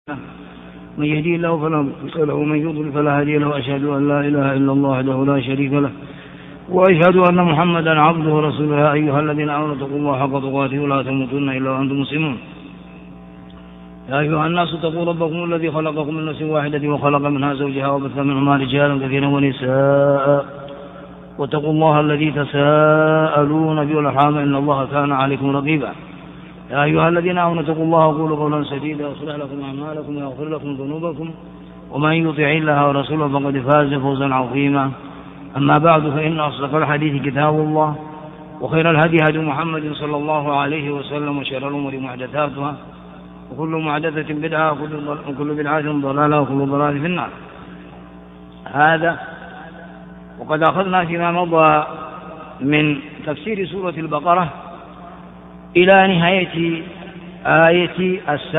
من يهدي الله فلا مضل له ومن يضلل فلا هادي له. أشهد أن لا إله إلا الله وحده لا شريك له وأشهد أن محمدا عبده ورسوله. يا أيها الذين آمنوا اتقوا الله حق تقاته ولا تموتن إلا وأنتم مسلمون. يا أيها الناس اتقوا ربكم الذي خلقكم من نفس واحدة وخلق منها زوجها وبث منهما رجالا كثيرا ونساء واتقوا الله الذي تساءلون به والأرحام إن الله كان عليكم رقيبا. يا أيها الذين آمنوا اتقوا الله وقولوا قولا سديدا يصلح لكم أعمالكم ويغفر لكم ذنوبكم ومن يطع الله ورسوله فقد فاز فوزا عظيما. أما بعد فإن أصدق الحديث كتاب الله وخير الهدي هدي محمد صلى الله عليه وسلم وشر الأمور محدثاتها وكل محدثة بدعة وكل بدعة ضلالة وكل ضلالة في النار. هذا وقد أخذنا فيما مضى من تفسير سورة البقرة إلى نهاية آية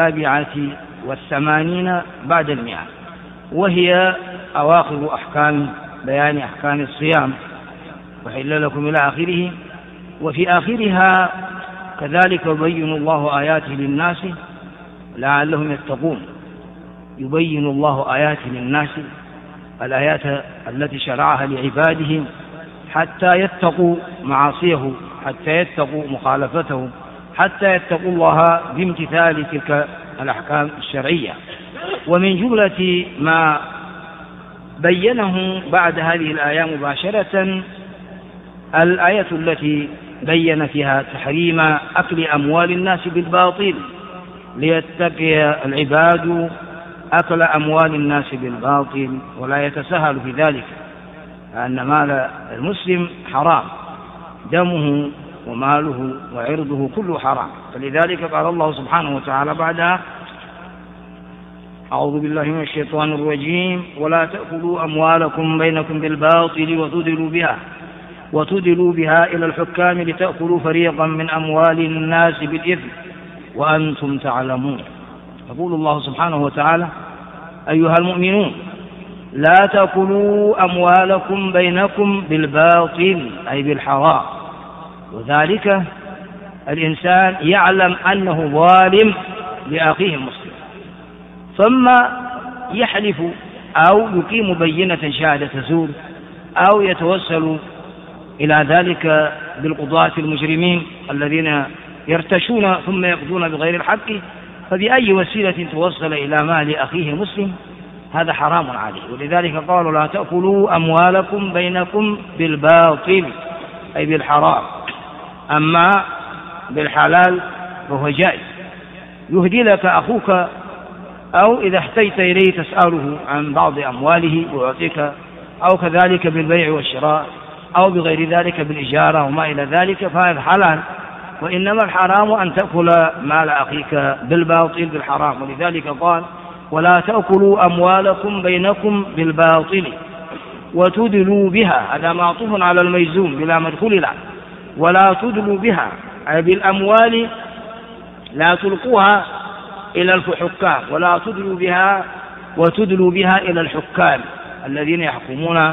87 بعد 100، وهي أواخر أحكام بيان أحكام الصيام وحل لكم إلى آخره. وفي آخرها كذلك يبين الله آياته للناس لعلهم يتقون. يبين الله آياته للناس، الآيات التي شرعها لعباده حتى يتقوا معاصيه، حتى يتقوا مخالفته، حتى يتقوا الله بامتثال تلك الأحكام الشرعية. ومن جملة ما بينه بعد هذه الآية مباشرة الآية التي بين فيها تحريم أكل أموال الناس بالباطل، ليتقي العباد أكل أموال الناس بالباطل ولا يتساهل في ذلك، لأن مال المسلم حرام، دمه وماله وعرضه كله حرام. فلذلك قال الله سبحانه وتعالى بعدها: أعوذ بالله من الشيطان الرجيم: ولا تأكلوا أموالكم بينكم بالباطل وتدلوا بها إلى الحكام لتأكلوا فريقا من أموال الناس بالإثم وأنتم تعلمون. يقول الله سبحانه وتعالى: أيها المؤمنون لا تأكلوا أموالكم بينكم بالباطل أي بالحرام. وذلك الإنسان يعلم أنه ظالم لأخيه المسلم، ثم يحلف أو يقيم بينة شهادة زور أو يتوسل إلى ذلك بالقضاة المجرمين الذين يرتشون ثم يقضون بغير الحق. فبأي وسيلة توصل إلى مال أخيه المسلم هذا حرام عليه. ولذلك قالوا: لا تأكلوا أموالكم بينكم بالباطل أي بالحرام. أما بالحلال فهو جائز، يهدي لك أخوك أو إذا احتجت إليه تسأله عن بعض أمواله ويعطيك، أو كذلك بالبيع والشراء أو بغير ذلك بالإجارة وما إلى ذلك، فهذا حلال. وإنما الحرام أن تأكل مال أخيك بالباطل بالحرام. ولذلك قال: ولا تأكلوا أموالكم بينكم بالباطل وتدلوا بها، هذا معطوف على الميزوم بلا مدخول له. ولا تدلوا بها أي بالأموال، لا تلقوها إلى الحكام، ولا تدلوا بها وتدلوا بها إلى الحكام الذين يحكمون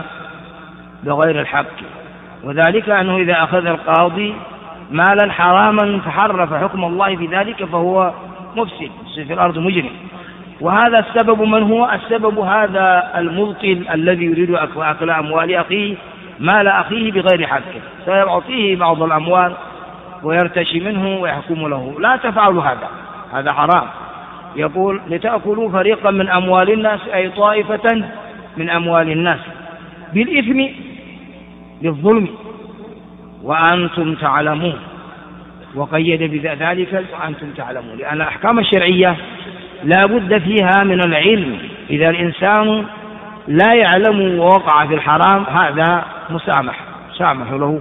بغير الحق. وذلك أنه إذا أخذ القاضي مالا حراما فحرف حكم الله في ذلك فهو مفسد في الأرض مجرم. وهذا السبب من هو؟ السبب هذا المبطل الذي يريد أكل أموال أخيه، مال أخيه بغير حقه، سيعطيه بعض الأموال ويرتشي منه ويحكم له. لا تفعلوا هذا حرام. يقول: لتأكلوا فريقا من أموال الناس أي طائفة من أموال الناس بالإثم بالظلم وأنتم تعلمون. وقيد بذلك وأنتم تعلمون، لأن الأحكام الشرعية لا بد فيها من العلم. إذا الإنسان لا يعلم ووقع في الحرام هذا سامح له.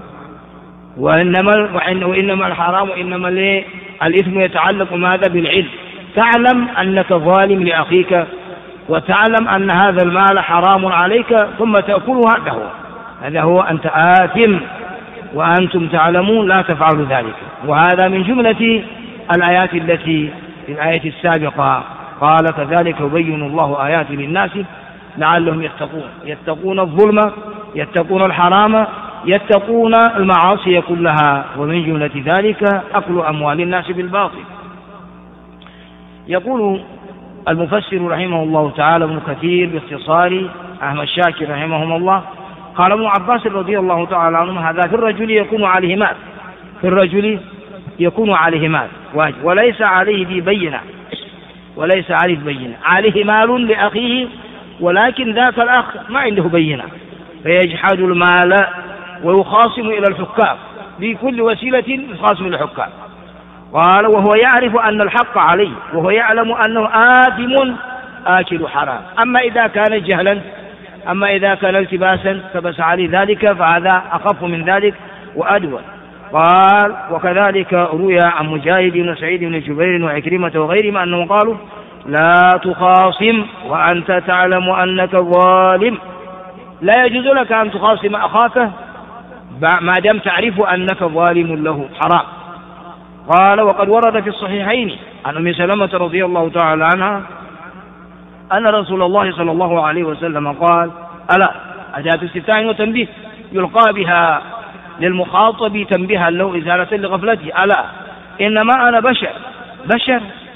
وإنما الحرام وإنما الإثم يتعلق ماذا؟ بالعلم. تعلم أنك ظالم لأخيك وتعلم أن هذا المال حرام عليك ثم تأكله، هذا هو أنت آثم وأنتم تعلمون لا تفعلوا ذلك. وهذا من جملة الآيات التي في الآية السابقة قال: كذلك يبين الله آياته للناس لعلهم يتقون الظلم، يتقون الحرام، يتقون المعاصي كلها. ومن جملة ذلك أكل أموال الناس بالباطل. يقول المفسر رحمه الله تعالى ابن كثير باختصار أحمد شاكر رحمهم الله قال ابن عباس رضي الله تعالى عنهما هذا في الرجل يكون عليه مال، في الرجل يكون عليه مال واجب وليس عليه بينة، وليس عليه بينة، عليه مال لأخيه ولكن ذاك الأخ ما عنده بينة فيجحد المال ويخاصم إلى الحكام بكل وسيلة، يخاصم إلى الحكام. قال وهو يعرف أن الحق عليه وهو يعلم أنه آثم آكل حرام. أما إذا كان جهلا، أما إذا كان التباسا فبس عليه ذلك فهذا أخف من ذلك وأدون. قال وكذلك روي عن مجاهد بن سعيد بن جبير وعكرمة وغيرهم أنهم قالوا لا تخاصم وأنت تعلم أنك ظالم، لا يجوز لك أن تخاصم أخاك ما دام تعرف أنك ظالم له، حرام. قال وقد ورد في الصحيحين عن أم سلمة رضي الله تعالى عنها أن رسول الله صلى الله عليه وسلم قال ألا، أداة استفتاء وتنبيه يلقى بها للمخاطب تنبيها له إزالة لغفلته، ألا إنما أنا بشر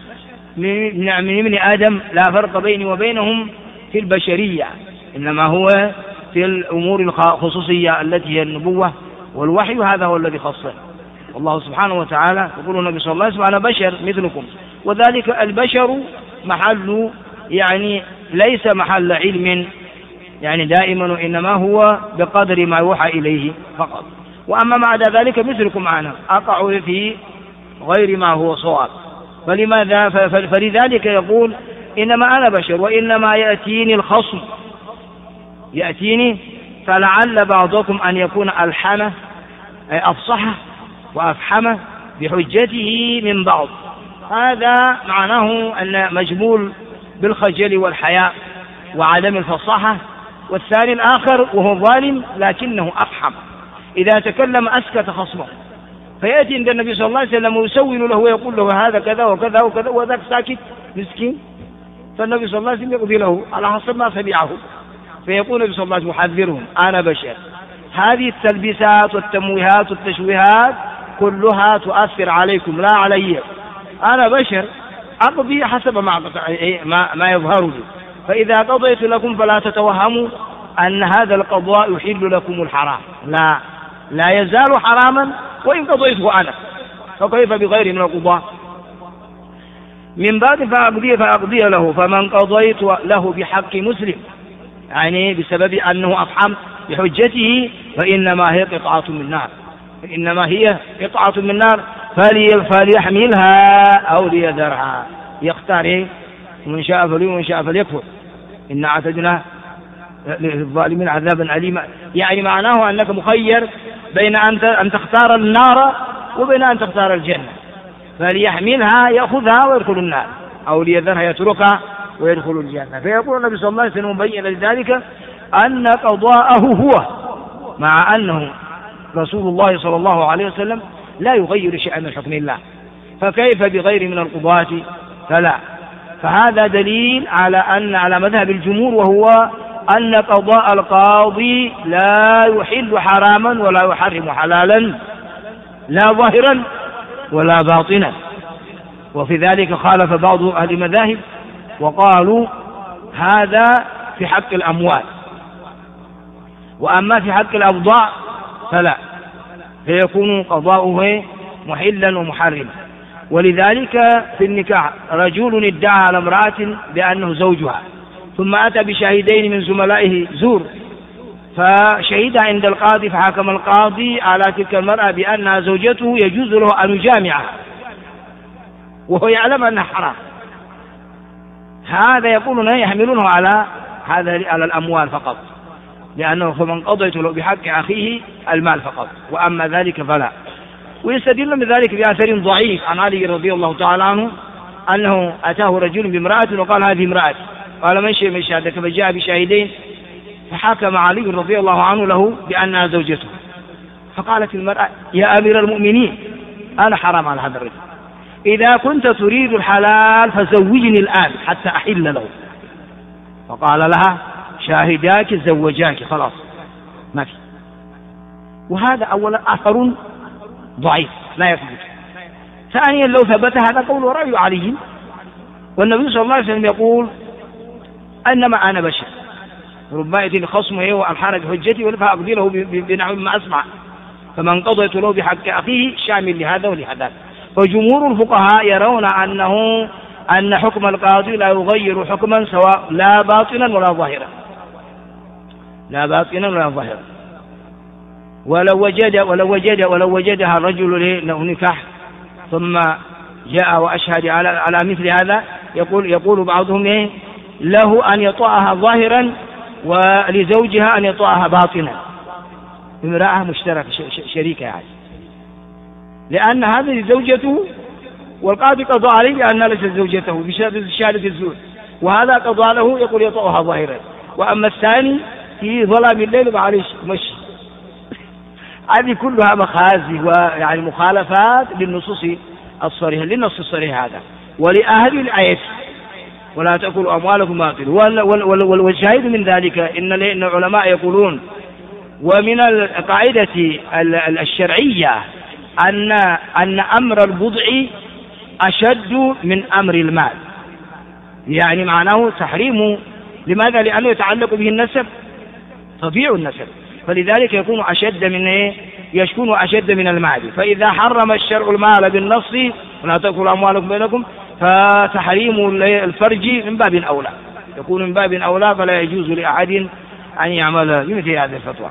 من ابن آدم لا فرق بيني وبينهم في البشرية، إنما هو في الأمور الخصوصية التي هي النبوة والوحي، هذا هو الذي خصه الله سبحانه وتعالى. يقول النبي صلى الله عليه وسلم أنا بشر مثلكم، وذلك البشر محل يعني ليس محل علم يعني دائما، وإنما هو بقدر ما يوحى إليه فقط. وأما بعد ذلك مثلكم أنا أقع في غير ما هو صواب، فلماذا؟ فلذلك يقول إنما أنا بشر وإنما يأتيني الخصم، يأتيني فلعل بعضكم أن يكون ألحن أفصح وأفحم بحجته من بعض، هذا معناه أن مجبول بالخجل والحياء وعدم الفصاحة. والثاني الآخر وهو ظالم لكنه أفحم، إذا تكلم أسكت خصمه، فيأتي عند النبي صلى الله عليه وسلم ويسول له ويقول له هذا كذا وكذا وكذا وذاك ساكت مسكين، فالنبي صلى الله عليه وسلم يقضي له على حسب ما سمعه، فيقول النبي صلى الله عليه وسلم محذرهم أنا بشر. هذه التلبيسات والتمويهات والتشويهات كلها تؤثر عليكم لا علي، أنا بشر أقضي حسب ما يظهر لي، فإذا قضيت لكم فلا تتوهموا أن هذا القضاء يحل لكم الحرام، لا يزال حراما وإن قضيته أنا، فكيف بغير من القضاء؟ من بعد فأقضي له، فمن قضيت له بحق مسلم يعني بسبب أنه أفحم بحجته فإنما هي قطعة من نار، إنما هي قطعة من نار فليحملها أو ليذرها، يختار ومن شاء فليؤمن ومن شاء فليكفر إن أعتدنا للظالمين عذابا أليما. يعني معناه أنك مخير بين أن تختار النار وبين أن تختار الجنة، فليحملها يأخذها ويدخل النار أو ليذرها يتركها ويدخل الجنة. فيقول النبي صلى الله عليه وسلم مبين لذلك أن قضاءه هو، مع أنه رسول الله صلى الله عليه وسلم لا يغير شيئا من حكم الله، فكيف بغير من القضاة؟ فلا. فهذا دليل على مذهب الجمهور، وهو أن قضاء القاضي لا يحل حراما ولا يحرم حلالا، لا ظاهرا ولا باطنا. وفي ذلك خالف بعض أهل المذاهب وقالوا هذا في حق الأموال، وأما في حق الأبضاع فلا، فيكون قضاؤه محلا ومحرما. ولذلك في النكاح رجل ادعى على امرأة بأنه زوجها، ثم أتى بشاهدين من زملائه زور، فشهد عند القاضي، فحكم القاضي على تلك المرأة بأنها زوجته يجوز له أن يجامعها وهو يعلم أنها حرام. هذا يقولون يحملونه على الأموال فقط، لأنه فمن قضيت له بحق أخيه المال فقط، وأما ذلك فلا. ويستدل من ذلك بأثر ضعيف عن علي رضي الله تعالى عنه أنه أتاه رجل بامرأة وقال هذه امرأة، قال من شهدك؟ فجاء بشاهدين، فحكم علي رضي الله عنه له بأنها زوجته. فقالت المرأة يا أمير المؤمنين أنا حرام على هذا الرجل، إذا كنت تريد الحلال فزوجني الآن حتى أحل له. فقال لها شاهداك زوجاك خلاص ما في. وهذا أولا أثر ضعيف لا يثبت. ثانيا لو ثبت هذا قول ورأي علي، والنبي صلى الله عليه وسلم يقول أنما أنا بشر ربما يأتي خصمه وألحان بحجتي فأقضي له بنحو ما أسمع، فمن قضيت له بحق أخيه شامل لهذا ولهذا. فجمهور الفقهاء يرون أن حكم القاضي لا يغير حكما سواء لا باطنا ولا ظاهرا، لا باطنا ولا ظاهرا. ولو وجدها الرجل له نكاح ثم جاء وأشهد على مثل هذا، يقول بعضهم له أن يطأها ظاهرا ولزوجها أن يطأها باطنا، امرأة مشتركة شريكة يعني، لأن هذه زوجته والقاضي قضى عليه بأنها ليست زوجته بشهادة الزور، وهذا قضى له يقول يطأها ظاهرا، وأما الثاني في ظلام الليل معلش مشي. هذه كلها مخازي ويعني مخالفات للنص الصريح هذا. ولأهل الآية ولا تأكلوا أموالكم باطلا، والشاهد من ذلك إن العلماء يقولون ومن القاعدة الشرعية أن أمر البضع أشد من أمر المال، يعني معناه تحريمه. لماذا؟ لأنه يتعلق به النسب، تضيع النسب، فلذلك يكون أشد من المال. فإذا حرم الشرع المال بالنص ولا تأكلوا أموالكم بينكم، فتحريم الفرج من باب أولى، يكون من باب أولى، فلا يجوز لأحد أن يعمل بمثل هذه الفتوى.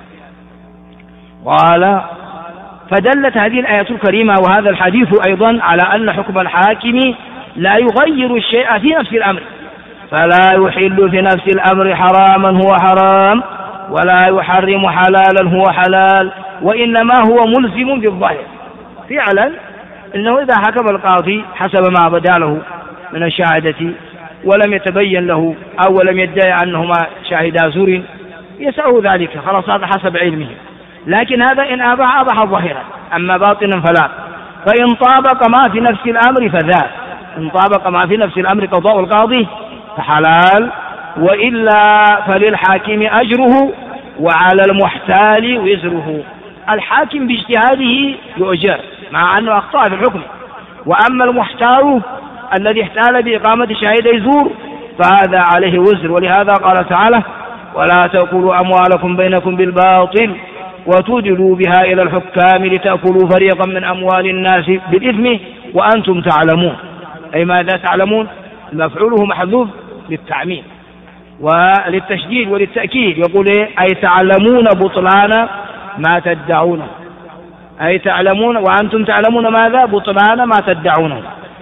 قال فدلت هذه الآية الكريمة وهذا الحديث أيضا على أن حكم الحاكم لا يغير الشيء في نفس الأمر، فلا يحل في نفس الأمر حراما هو حرام، ولا يحرم حلالا هو حلال، وإنما هو ملزم بالظاهر. فعلا إنه إذا حكم القاضي حسب ما بدا له من الشهادة ولم يتبين له أو لم يدعي أنهما شاهدا زور يسعه ذلك، خلاص هذا حسب علمه. لكن هذا إن أباح ظاهرا، أما باطنا فلا. فإن طابق ما في نفس الأمر فذاك، إن طابق ما في نفس الأمر قضاء القاضي فحلال، وإلا فللحاكم أجره وعلى المحتال وزره. الحاكم باجتهاده يؤجر مع أنه أخطأ في الحكم، وأما المحتال الذي احتال بإقامة شهادة زور فهذا عليه وزر. ولهذا قال تعالى ولا تأكلوا أموالكم بينكم بالباطل وتدلوا بها إلى الحكام لتأكلوا فريقا من أموال الناس بالإثم وأنتم تعلمون. أي ماذا تعلمون؟ مفعوله محذوف للتعميم وللتشديد وللتأكيد، يقول أي تعلمون بطلان ما تدعونه، أي تعلمون وأنتم تعلمون ماذا؟ بطلان ما تدعونه.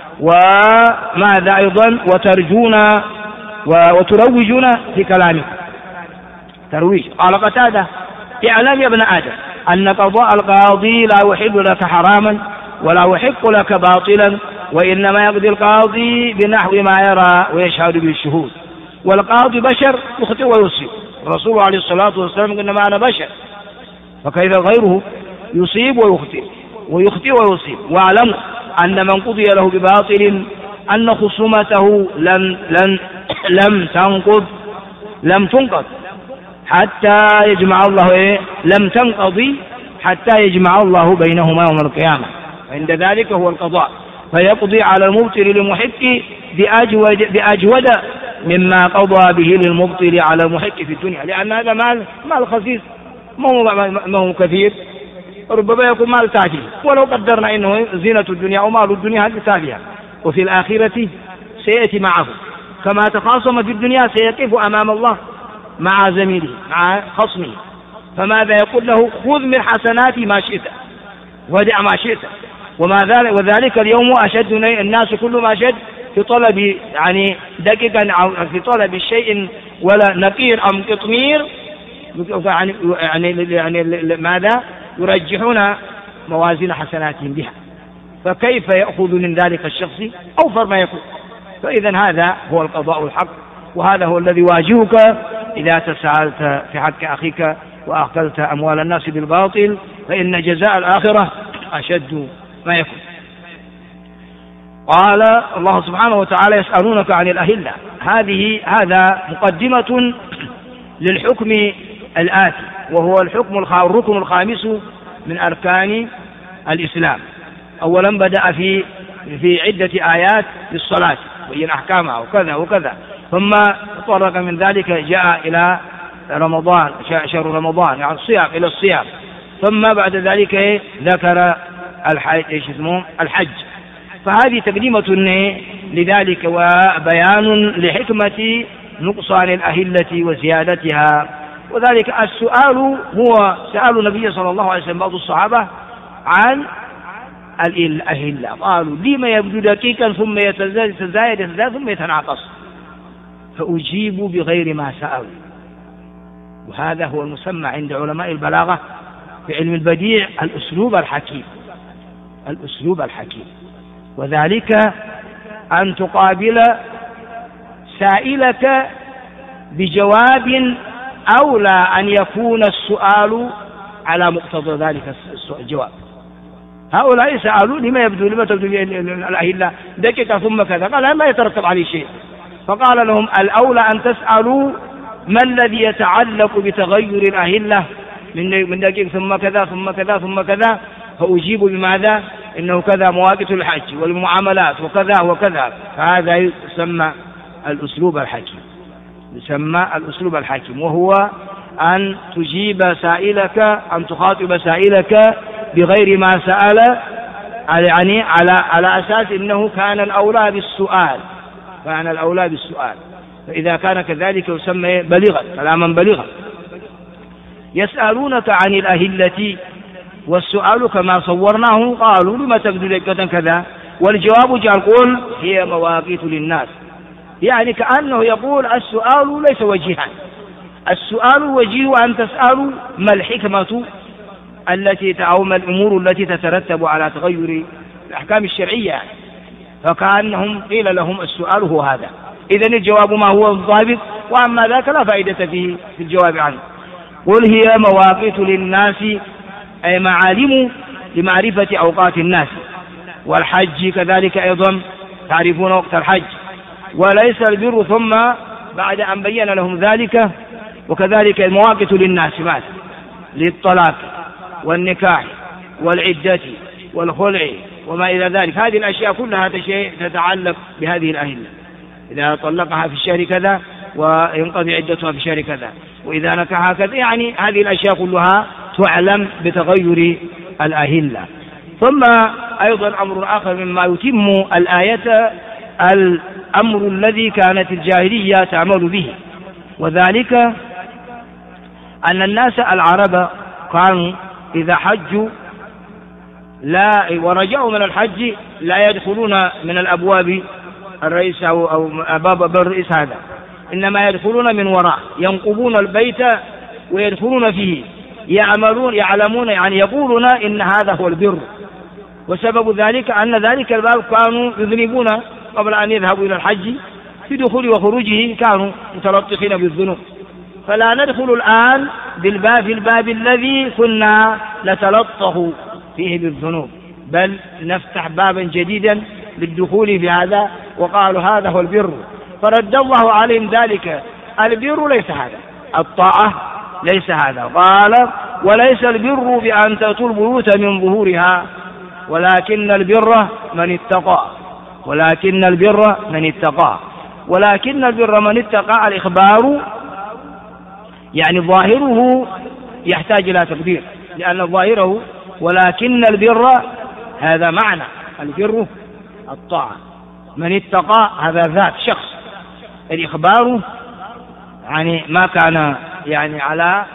وماذا أيضا؟ وترجون وتروجون في كلامكم، ترويج. قال قتادة اعلم يا ابن آدم أن قضاء القاضي لا يحل لك حراما ولا يحق لك باطلا، وإنما يقضي القاضي بنحو ما يرى ويشهد بالشهود، والقاضي بشر يخطئ ويصيب. الرسول عليه الصلاة والسلام قال إنما أنا بشر، فكيف غيره يصيب ويخطئ ويصيب. واعلموا أن من قضي له بباطل أن خصومته لم تنقض حتى يجمع الله لم تنقضي حتى يجمع الله بينهما يوم القيامة، عند ذلك هو القضاء، فيقضي على المبطل للمحق بأجود مما قضى به للمبطل على المحق في الدنيا، لأن هذا مال خسيس ما هو كثير، ربما يكون مال تافه، ولو قدرنا إنه زينة الدنيا أو مال الدنيا هذه تافهة، وفي الآخرة سيأتي معه كما تخاصم في الدنيا سيقف أمام الله مع زميله مع خصمه، فماذا يقول له؟ خذ من حسناتي ما شئت ودع ما شئت. وذلك اليوم أشد الناس كل ما شد في طلب يعني دقيقا في طلب شيء ولا نقير أم قطمير، يعني ماذا يرجحون موازين حسناتهم بها، فكيف يأخذ من ذلك الشخص أوفر ما يكون؟ فإذا هذا هو القضاء الحق، وهذا هو الذي يواجهك إذا تساءلت في حق أخيك وأخذت أموال الناس بالباطل، فإن جزاء الآخرة أشد ما يكون. قال الله سبحانه وتعالى يسألونك عن الأهلة، هذا مقدمة للحكم الآتي، وهو الركن الخامس من أركان الإسلام. أولا بدأ في عدة آيات بالصلاة بين أحكامها وكذا وكذا، ثم تطرق من ذلك جاء إلى رمضان، شهر رمضان يعني الصيام، إلى الصيام، ثم بعد ذلك ذكر الحج. فهذه تقديمة لذلك وبيان لحكمة نقصان الأهلة وزيادتها. وذلك السؤال هو سأل النبي صلى الله عليه وسلم بعض الصحابة عن الأهلة، قالوا لما يبدو دقيقا ثم يتزايد ثم يتناقص، فأجيب بغير ما سألوا. وهذا هو المسمى عند علماء البلاغة في علم البديع الأسلوب الحكيم. الأسلوب الحكيم، وذلك أن تقابل سائلك بجواب أولى أن يكون السؤال على مقتضى ذلك الجواب. هؤلاء سألوا لما تبدو الأهلة دقيقة ثم كذا، قال ما يترتب عليه شيء، فقال لهم الأولى أن تسألوا ما الذي يتعلق بتغير الأهلة من دقيقة ثم كذا ثم كذا ثم كذا، فأجيب بماذا؟ إنه كذا مواقيت الحج والمعاملات وكذا وكذا. فهذا يسمى الأسلوب الحكيم، يسمى الأسلوب الحكيم، وهو أن تجيب سائلك، أن تخاطب سائلك بغير ما سأل، يعني على أساس إنه كان الأولى بالسؤال، كان الأولى بالسؤال. فإذا كان كذلك يسمى بليغا، كلاما بليغا. يسألونك عن الأهلة، والسؤال كما صورناه قالوا لما تبدو دقيقة كذا، والجواب جاء القول هي مواقيت للناس، يعني كأنه يقول السؤال ليس وجيها، السؤال وجيه أن تسألوا ما الحكمة التي أو ما الأمور التي تترتب على تغير الأحكام الشرعية، فكأنهم قيل لهم السؤال هو هذا، إذن الجواب ما هو الضابط، وأما ذاك لا فائدة فيه في الجواب عنه. قل هي مواقيت للناس أي معالم لمعرفة أوقات الناس، والحج كذلك أيضا تعرفون وقت الحج، وليس البر، ثم بعد أن بين لهم ذلك وكذلك المواقيت للناس ماذا؟ للطلاق والنكاح والعدة والخلع وما إلى ذلك. هذه الأشياء كلها تتعلق بهذه الأهلة، إذا طلقها في الشهر كذا وينقضي عدتها في الشهر كذا، وإذا نكحها كذا، يعني هذه الأشياء كلها تعلم بتغير الأهلة. ثم أيضا أمر آخر مما يتم الآية الأمر الذي كانت الجاهلية تعمل به، وذلك أن الناس العرب كانوا إذا حجوا ورجعوا من الحج لا يدخلون من الأبواب الرئيس أو باب الرئيس هذا، إنما يدخلون من وراء، ينقبون البيت ويدخلون فيه، يعلمون يعني يقولون إن هذا هو البر. وسبب ذلك أن ذلك الباب كانوا يذنبون قبل أن يذهبوا إلى الحج، في دخول وخروجه كانوا متلطخين بالذنوب، فلا ندخل الآن بالباب الذي كنا نتلطخ فيه بالذنوب، بل نفتح بابا جديدا للدخول في هذا، وقالوا هذا هو البر، فرد الله عليهم ذلك. البر ليس هذا، الطاعة ليس هذا، قال وليس البر بأن تأتوا البيوت من ظهورها ولكن البر من اتقى، ولكن البر من اتقى، ولكن البر من اتقى. الإخبار يعني ظاهره يحتاج إلى تقدير، لأن ظاهره ولكن البر هذا معنى البر الطاعة، من اتقى هذا ذات شخص. الإخبار يعني ما كان يعني على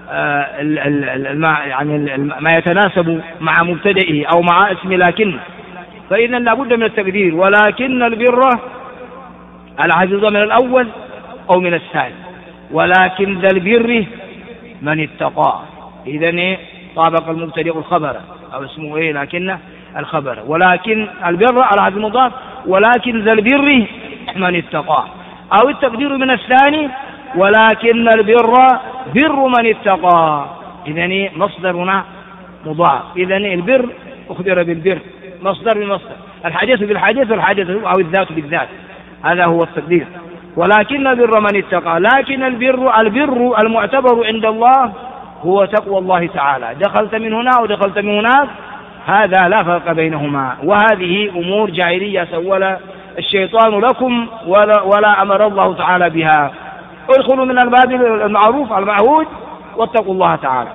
يعني ما يتناسب مع مبتدئه أو مع اسم لكن، فإذا لابد من التقدير. ولكن البر على حديث من الأول أو من الثاني، ولكن ذا البر من اتقى، إذن طابق المبتدئ الخبر أو اسمه لكن الخبر، ولكن البر على حديث مضاف، ولكن ذا البر من اتقى، أو التقدير من الثاني ولكن البر بر من اتقى، إذن مصدرنا مضاف، إذن البر أخبر بالبر، مصدر بالمصدر، الحديث بالحديث والحديث أو الذات بالذات، هذا هو التقدير. ولكن البر من اتقى، لكن البر المعتبر عند الله هو تقوى الله تعالى، دخلت من هنا ودخلت من هناك، هذا لا فرق بينهما. وهذه أمور جاهلية سول الشيطان لكم ولا أمر الله تعالى بها. ادخلوا من الباب المعروف المعهود واتقوا الله تعالى.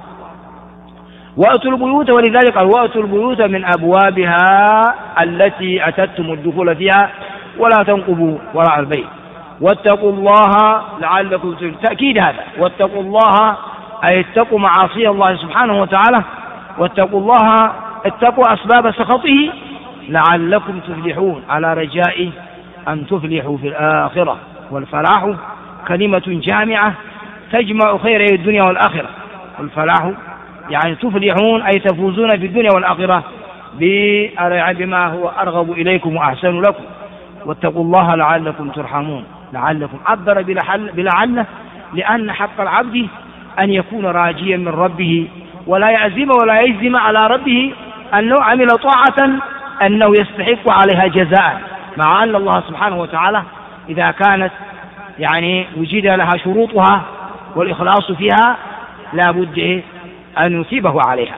وأتوا البيوت، ولذلك قال وأتوا البيوت من أبوابها التي أتتم الدخول فيها ولا تنقبوا وراء البيت واتقوا الله لعلكم تفلحون. تأكيد هذا، واتقوا الله أي اتقوا معاصي الله سبحانه وتعالى، واتقوا الله اتقوا أسباب سخطه لعلكم تفلحون، على رجاء أن تفلحوا في الآخرة. والفلاح كلمة جامعة تجمع خير الدنيا والآخرة. والفلاح يعني تفلحون أي تفوزون في الدنيا والآخرة بما هو أرغب إليكم وأحسن لكم. واتقوا الله لعلكم ترحمون. لعلكم عبر بلعل لأن حق العبد أن يكون راجيا من ربه ولا يعزم ولا يجزم على ربه أنه عمل طاعة أنه يستحق عليها جزاء، مع أن الله سبحانه وتعالى إذا كانت يعني وجد لها شروطها والإخلاص فيها لا بد أن يثيبه عليها.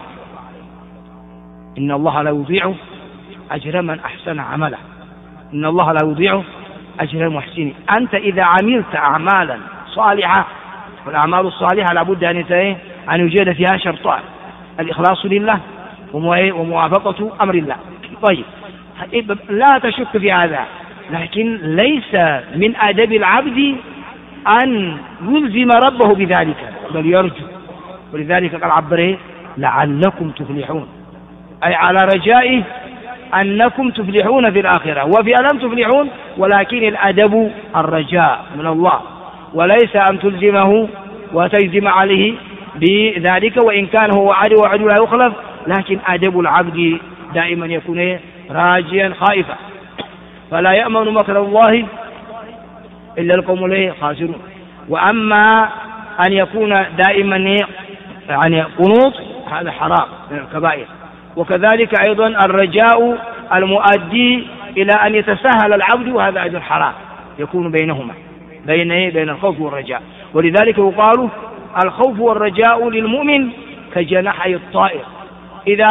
إن الله لا يضيع أجر من أحسن عمله. إن الله لا يضيع أجر المحسنين. أنت إذا عملت أعمالا صالحة، والأعمال الصالحة لا بد أن يوجد فيها شرطان: الإخلاص لله وموافقة أمر الله. طيب، لا تشك في هذا، لكن ليس من أدب العبد أن يلزم ربه بذلك، بل يرجو. ولذلك قال عبره لعلكم تفلحون، أي على رجاء أنكم تفلحون في الآخرة. وفي ألم تفلحون، ولكن الأدب الرجاء من الله، وليس أن تلزمه وتجزم عليه بذلك، وإن كان هو وعد لا يخلف، لكن أدب العبد دائما يكون راجيا خائفا. فلا يأمن مكر الله إلا القوم الخاسرون. وأما أن يكون دائما يعني قنوط، هذا حرام من الكبائر. وكذلك أيضا الرجاء المؤدي إلى أن يتساهل العبد، وهذا أيضا حرام، يكون بينهما بين الخوف والرجاء. ولذلك يقال الخوف والرجاء للمؤمن كجناحي الطائر، إذا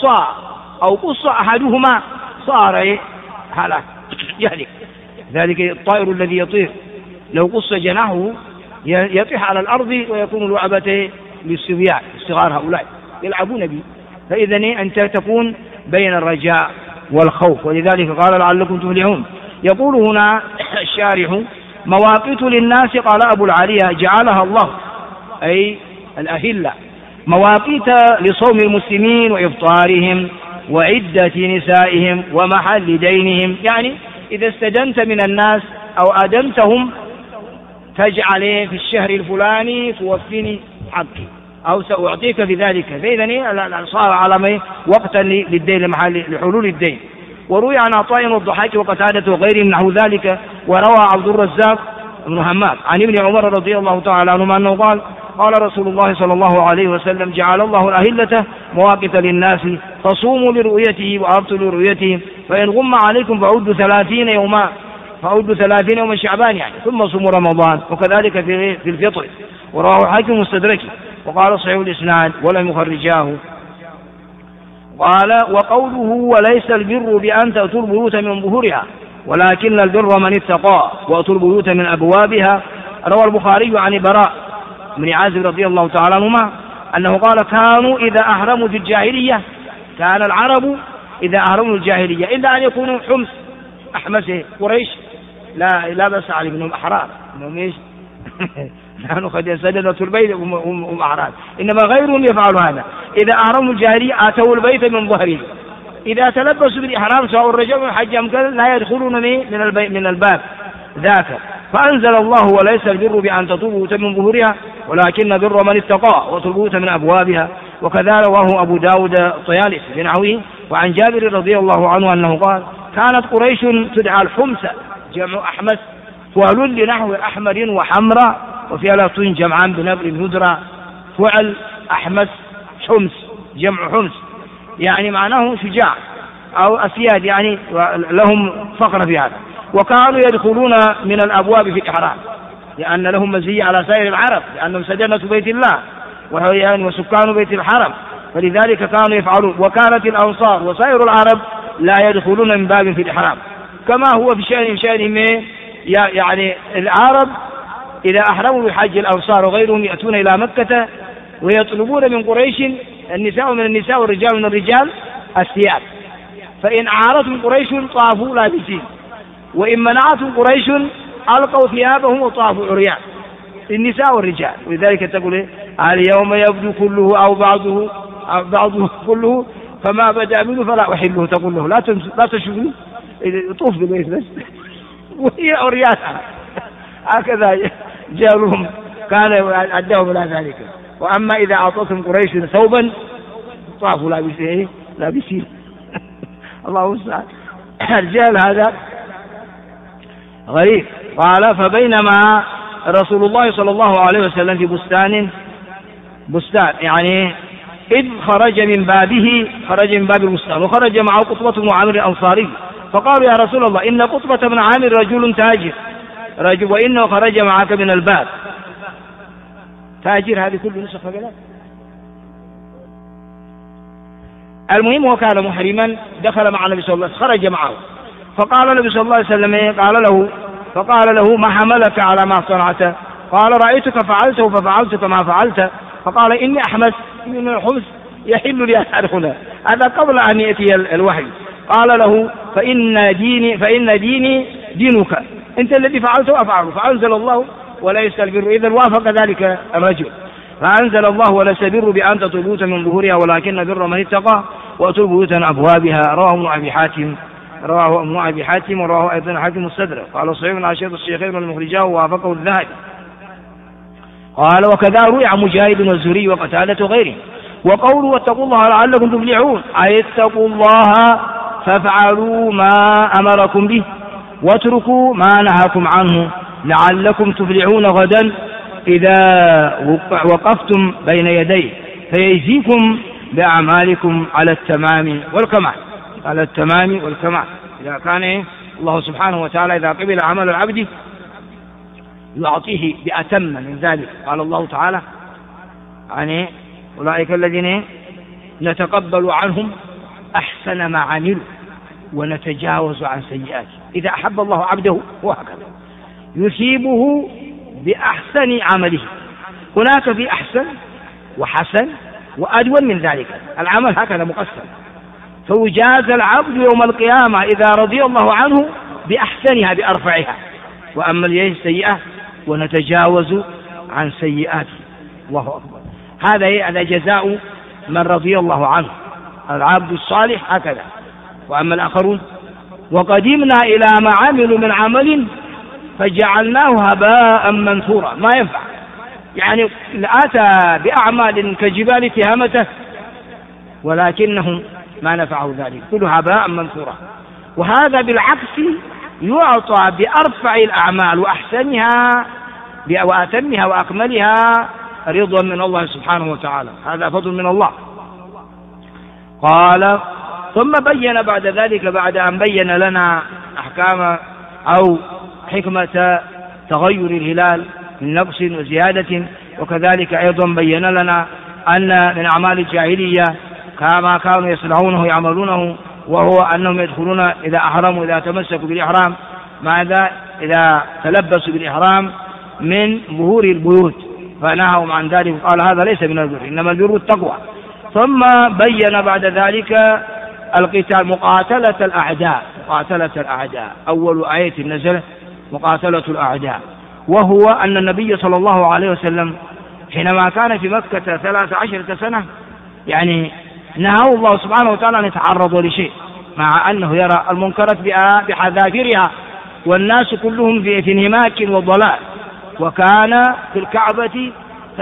قص أحدهما صار هلاك يهلك. ذلك الطائر الذي يطير لو قص جناحه يطيح على الأرض ويكون لعبته للصبيان الصغار هؤلاء يلعبون به. فإذا أنت تكون بين الرجاء والخوف. ولذلك قال لعلكم تفلحون. يقول هنا الشارح مواقيت للناس، قال أبو العالية جعلها الله أي الأهلة مواقيت لصوم المسلمين وإفطارهم وعدة نسائهم ومحل دينهم. يعني إذا استدنت من الناس أو أدمتهم تجعل في الشهر الفلاني توفيني حقي أو سأعطيك في ذلك، فإذا صار على وقتا للدين لحلول الدين. وروي عن عطاء والضحاك وقتادة وغيرهم نحو ذلك. وروى عبد الرزاق بن همام عن ابن عمر رضي الله تعالى عنهما أنه قال رسول الله صلى الله عليه وسلم جعل الله الأهلة مواقيت للناس فصوموا لرؤيته وأفطروا لرؤيته، فإن غم عليكم فعدوا 30 يوما شعبان يعني، ثم صوموا رمضان. وكذلك في الفطر. ورواه حاكم مستدرك وقال صحيح الإسناد ولم يخرجاه. قال وقوله وليس البر بأن تأتوا البيوت من ظهورها ولكن البر من اتقى وأتوا البيوت من أبوابها. روى البخاري عن براء بن عازب رضي الله تعالى عنهما أنه قال كانوا إذا أحرموا في الجاهلية، كان العرب إذا أحرموا الجاهلية إلا أن يكونوا حمص أحمسه قريش لا بس علي منهم أحرار منهم إيش نحن قد سجدنا البيت هم أحرار، إنما غيرهم يفعل هذا. إذا أحرموا الجاهلية أتوا البيت من ظهره، إذا تلبسوا بالإحرام سواء الرجال والحج أم كذا لا يدخلون من الباب ذاك. فأنزل الله وليس البر بأن تطوبوا من ظهورها ولكن بر من اتقى وتربوت من أبوابها. وكذا رواه أبو داود الطيالسي بنحوه. وعن جابر رضي الله عنه أنه قال كانت قريش تدعى الحمس جمع أحمس فعل لنحو أحمر وحمراء وفعلة جمعان بنبر ندرة فعل أحمس حمس جمع حمس، يعني معناه شجاع أو أسياد، يعني لهم فقر في هذا. وكانوا يدخلون من الأبواب في الإحرام لأن لهم مزية على سائر العرب لأنهم سجنة بيت الله وسكان بيت الحرم، فلذلك كانوا يفعلون. وكانت الأنصار وسائر العرب لا يدخلون من باب في الإحرام كما هو في شأنهم يعني العرب إذا أحرموا بحج الأنصار وغيرهم يأتون إلى مكة ويطلبون من قريش النساء من النساء والرجال من الرجال الثياب، فإن أعارتهم قريش طافوا لابسين، وإن منعتهم قريش ألقوا ثيابهم وطافوا عريان، النساء والرجال. ولذلك تقول اليوم يبدو كله أو بعضه كله، فما بدا منه فلا أحله، تقول له لا تشوفوا طوف بالبيت بس وهي عريانها. هكذا جعلهم كان أداهم إلى ذلك. وأما إذا أعطتهم قريش ثوبا طافوا لابسين الله المستعان. الجهل هذا غريب. قال فبينما رسول الله صلى الله عليه وسلم في بستان يعني إذ خرج من باب البستان، وخرج معه قطبة بن عامر الأنصاري، فقالوا يا رسول الله إن قطبة بن عامر رجل تاجر وإنه خرج معك من الباب. تاجر هذه كل نسخة بلاد. المهم وكان محرما، دخل مع النبي صلى الله عليه وسلم، خرج معه، فقال النبي صلى الله عليه وسلم فقال له ما حملك على ما صنعت؟ قال رأيتك فعلته ففعلت كما فعلت. فقال إني أحمس من الحمس يحل لي أن أدخل، هذا قبل أن يأتي الوحي. قال له فإن ديني دينك، أنت الذي فعلته أفعله. فأنزل الله وليس البر، إذا وافق ذلك الرجل، فأنزل الله وليس البر بأن تأتوا البيوت من ظهورها ولكن بر من اتقى وأتوا البيوت من أبوابها. رواه ابن أبي حاتم ورواه أيضا حاكم الصدر. قال صحيح من عشيرة الشيخين والمخرجاه ووافقه الذهبي. قال وكذا روي عن مجاهد والزهري وقتادة وغيره. وقوله واتقوا الله لعلكم تفلحون، أي اتقوا الله فافعلوا ما أمركم به واتركوا ما نهاكم عنه لعلكم تفلحون غدا إذا وقفتم بين يديه فيجزيكم بأعمالكم على التمام والكمال. إذا كان الله سبحانه وتعالى إذا قبل عمل العبد يعطيه بأتم من ذلك. قال الله تعالى يعني أولئك الذين نتقبل عنهم أحسن ما عملوا ونتجاوز عن سيئاته. إذا أحب الله عبده وهكذا يثيبه بأحسن عمله. هناك في أحسن وحسن وأدون من ذلك، العمل هكذا مقسم، فيجازى العبد يوم القيامة إذا رضي الله عنه بأحسنها بأرفعها، وأما السيئة ونتجاوز عن سيئاته. الله أكبر. هذا جزاء من رضي الله عنه، العبد الصالح هكذا. وأما الآخرون وقدمنا إلى ما عملوا من عمل فجعلناه هباء منثورا، ما ينفع، يعني أتى بأعمال كجبال تهامته ولكنه ما نفعه ذلك، كله هباء منثورا. وهذا بالعكس يعطى بأرفع الأعمال وأحسنها وأتمها وأكملها رضا من الله سبحانه وتعالى، هذا فضل من الله. قال ثم بين بعد ذلك، بعد أن بين لنا أحكام أو حكمة تغير الهلال من نقص وزيادة، وكذلك أيضا بين لنا أن من أعمال الجاهلية كما كانوا يصنعونه يعملونه، وهو أنهم يدخلون إذا أحرموا إذا تمسكوا بالإحرام ماذا إذا تلبسوا بالإحرام من ظهور البيوت، فنهوا عن ذلك قال هذا ليس من البر إنما البر التقوى. ثم بين بعد ذلك القتال، مقاتلة الأعداء، أول آية نزلت مقاتلة الأعداء، وهو أن النبي صلى الله عليه وسلم حينما كان في مكة 13 سنة يعني نهاه الله سبحانه وتعالى أن يتعرض لشيء، مع أنه يرى المنكرات بحذافيرها والناس كلهم في انهماك وضلال. وكان في الكعبة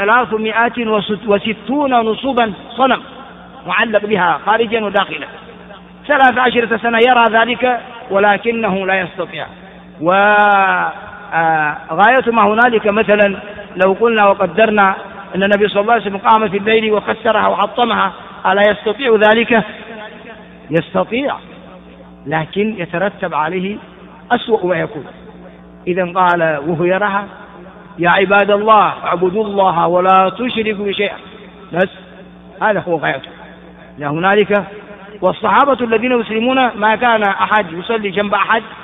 360 نصوبا صنم معلق بها خارجا وداخلا، 13 سنة يرى ذلك ولكنه لا يستطيع. وغاية ما هنالك مثلا لو قلنا وقدرنا أن النبي صلى الله عليه وسلم قام في الليل وكسرها وحطمها، ألا يستطيع ذلك؟ يستطيع، لكن يترتب عليه أسوأ ما يكون. إذن قال وهو يراها يا عباد الله اعبدوا الله ولا تشركوا بشيء، بس هذا هو غايته. لا هنالك والصحابة الذين يسلمون ما كان أحد يصلي جنب أحد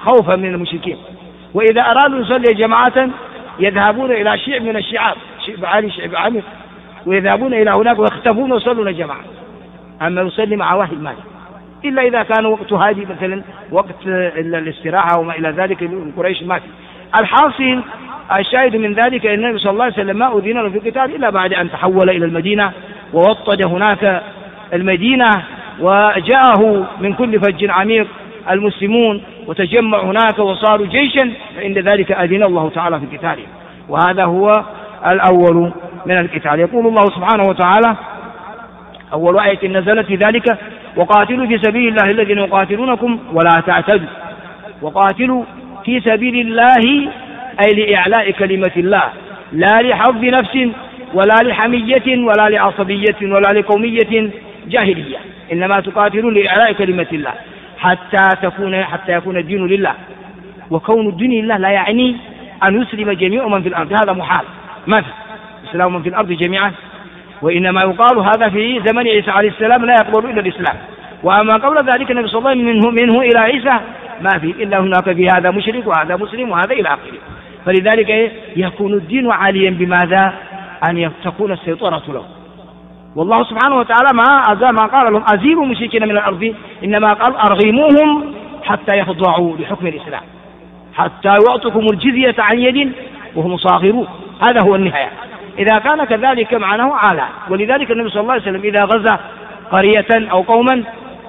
خوفا من المشركين. وإذا أرادوا يصلي جماعة يذهبون إلى شيء من الشعاب، شيء عالي شيء عميق، ويذهبون إلى هناك ويختفون ويصلون جماعة. أما يصلي مع واحد مالي إلا إذا كان وقت هادي مثلا وقت الاستراحة وما إلى ذلك، قريش ما في. الحاصل الشاهد من ذلك أن النبي صلى الله عليه وسلم ما أذن له في القتال إلا بعد أن تحول إلى المدينة ووطد هناك المدينة، وجاءه من كل فج عميق المسلمون وتجمع هناك وصاروا جيشا، فإن ذلك أذن الله تعالى في قتاله، وهذا هو الأول من القتال. يقول الله سبحانه وتعالى: أول آية نزلت في ذلك: وقاتلوا في سبيل الله الذين يقاتلونكم ولا تعتدوا. وقاتلوا في سبيل الله أي لإعلاء كلمة الله، لا لحظ نفس ولا لحمية ولا لعصبية ولا لقومية جاهلية، إنما تقاتلون لإعلاء كلمة الله حتى يكون الدين لله. وكون الدين لله لا يعني أن يسلم جميع من في الأرض، هذا محال، ما في إسلام من في الأرض جميعا، وإنما يقال هذا في زمن عيسى عليه السلام لا يقبل إلا الإسلام. وأما قبل ذلك النبي صلى الله عليه وسلم منه إلى عيسى ما في إلا هناك في هذا مشرك وهذا مسلم وهذا إلى آخره. فلذلك يكون الدين عاليا بماذا؟ أن تكون السيطرة له. والله سبحانه وتعالى ما قال لهم أزيلوا مشركين من الأرض، إنما قال أرغموهم حتى يخضعوا لحكم الإسلام، حتى يعطكم الجزية عن يد وهم صاغرون. هذا هو النهاية. إذا كان كذلك معناه عالى. ولذلك النبي صلى الله عليه وسلم إذا غزا قرية أو قوما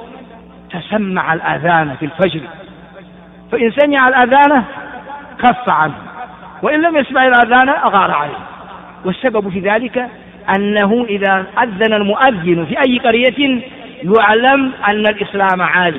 تسمع الأذان في الفجر، فإن سمع الأذان كف عنه، وإن لم يسمع الأذان أغار عليه. والسبب في ذلك أنه إذا أذن المؤذن في أي قرية يعلم أن الإسلام عالي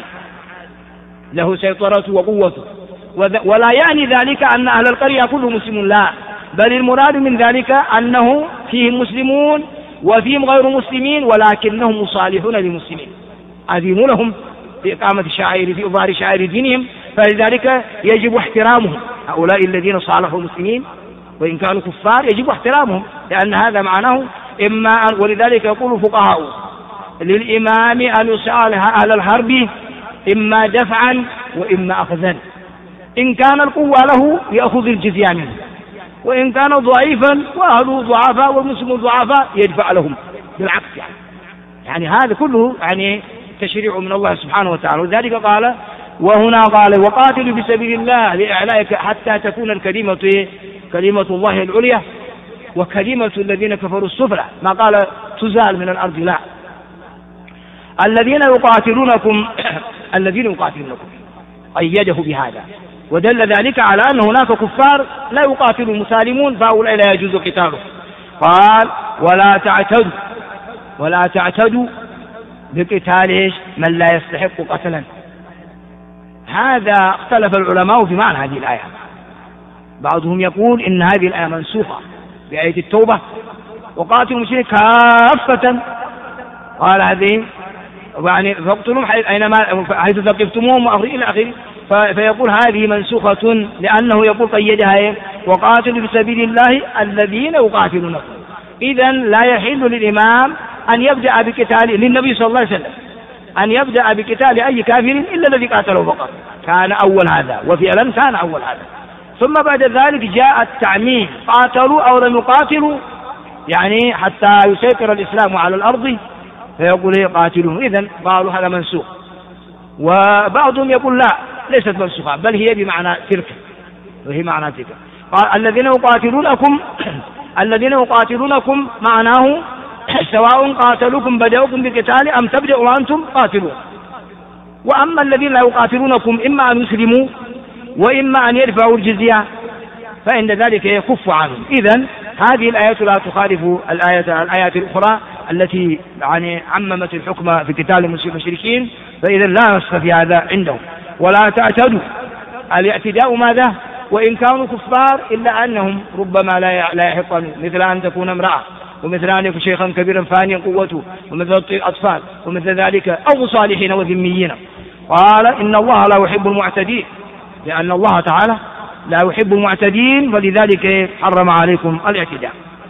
له سيطرته وقوته، ولا يعني ذلك أن أهل القرية كلهم مسلمون، لا، بل المراد من ذلك أنه فيهم مسلمون وفيهم غير مسلمين ولكنهم مصالحون للمسلمين، أذنوا لهم في إقامة شعائر، في إظهار شعائر دينهم، فلذلك يجب احترامهم. هؤلاء الذين صالحوا المسلمين وإن كانوا كفار يجب احترامهم، لأن هذا معناه ولذلك يقول الفقهاء للإمام أن يصالح أهل الحرب إما دفعا وإما أخذا. إن كان القوة له يأخذ الجزية منه، وإن كان ضعيفا وأهله ضعفاء والمسلمون ضعفاء يدفع لهم بالعكس. يعني هذا كله يعني تشريع من الله سبحانه وتعالى. وذلك قال وهنا قال وقاتلوا في سبيل الله لإعلاء حتى تكون كلمة الله العليا وكلمة الذين كفروا السفلى، ما قال تزال من الأرض، لا، الذين يقاتلونكم قيده بهذا، ودل ذلك على أن هناك كفار لا يقاتلوا مسالمون فهؤلاء لا يجوز قتاله. قال ولا تعتدوا بقتال من لا يستحق قتلا. هذا اختلف العلماء في معنى هذه الآية. بعضهم يقول إن هذه الآية منسوخة بآية التوبة وقاتلوا المشركين كافة، قال هذه يعني فاقتلوهم حيث ثقفتموهم إلى آخره، فيقول هذه منسوخة لأنه يقول قيدها وقاتلوا في سبيل الله الذين يقاتلونكم. إذن لا يحل للإمام أن يبدأ بقتال للنبي صلى الله عليه وسلم أن يبدأ بقتال أي كافر إلا الذي قاتله فقط، كان أول هذا، وفعلا كان أول هذا. ثم بعد ذلك جاء التعميم، قاتلوا أو لم يقاتلوا، يعني حتى يسيطر الإسلام على الأرض فيقول قاتلوه. إذن قالوا هذا منسوخ. وبعضهم يقول لا، ليست منسوخة بل هي بمعنى تلك، وهي معنى تلك. قال الذين يقاتلونكم معناه سواء قاتلوكم بدأوكم بقتال أم تبدأوا وأنتم قاتلون. وأما الذين لا يقاتلونكم إما أن يسلموا وإما أن يدفعوا الجزية فإن ذلك يكف عنهم. إذن هذه الآيات لا تخالف الآيات الأخرى التي يعني عممت الحكم في قتال المشركين، فإذا لا نص في هذا عندهم. ولا تعتدوا، الاعتداء ماذا؟ وإن كانوا كفار إلا أنهم ربما لا يحقون، مثل أن تكون امرأة، ومثل أن يكون شيخا كبيرا فانيا قوته، ومثل الأطفال، ومثل ذلك، أو صالحين وذميين. قال إن الله لا يحب المعتدين، لأن الله تعالى لا يحب المعتدين، فلذلك حرم عليكم الاعتداء.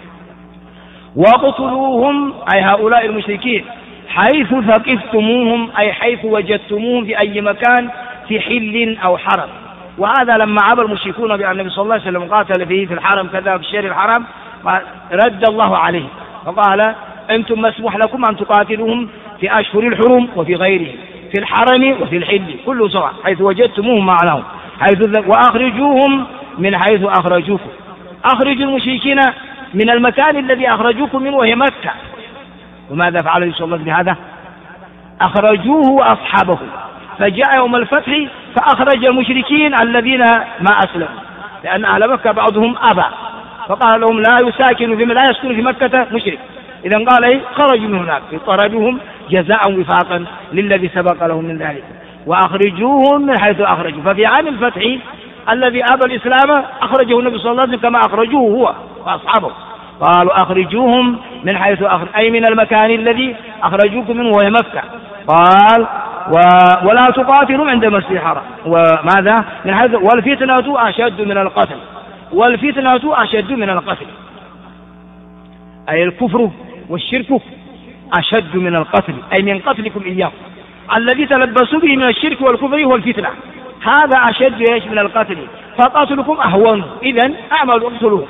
واقتلوهم أي هؤلاء المشركين حيث ثقفتموهم، أي حيث وجدتموهم في أي مكان في حل أو حرم. وهذا لما عبى المشركون بأن النبي صلى الله عليه وسلم قاتل فيه في الحرم كذا في الشهر الحرام رد الله عليه فقال أنتم مسموح لكم أن تقاتلوهم في أشهر الحرم وفي غيره، في الحرم وفي الحل كله سواء، حيث وجدتموهم معهم، وأخرجوهم من حيث أخرجوكم. أخرجوا المشركين من المكان الذي أخرجوكم منه وهي مكة. وماذا فعل النبي صلى الله عليه وسلم بهذا؟ أخرجوه وأصحابه، فجاء يوم الفتح فأخرج المشركين الذين ما أسلموا، لأن أهل مكة بعضهم أبى، فقال لهم لا يسكن في مكة مشرك. إذا قال خرجوا من هناك، طردوهم جزاء وفاقا للذي سبق لهم من ذلك، وأخرجوهم من حيث أخرجوا. ففي عام الفتح الذي أبى الإسلام أخرجه النبي صلى الله عليه وسلم كما أخرجوه هو وأصحابه، قالوا أخرجوهم من حيث أي من المكان الذي أخرجوكم منه وهي مكة. قال ولا تقاتلوا عند المسجد الحرام، وماذا من حيث والفتنة أشد من القتل، والفتنة أشد من القتل، أي الكفر والشرك أشد من القتل، أي من قتلكم إياه. الذي تلبسوا به من الشرك والكفر هو الفتنة، هذا أشد من القتل، فقتلكم أهون، إذن أعملوا اقتلوه.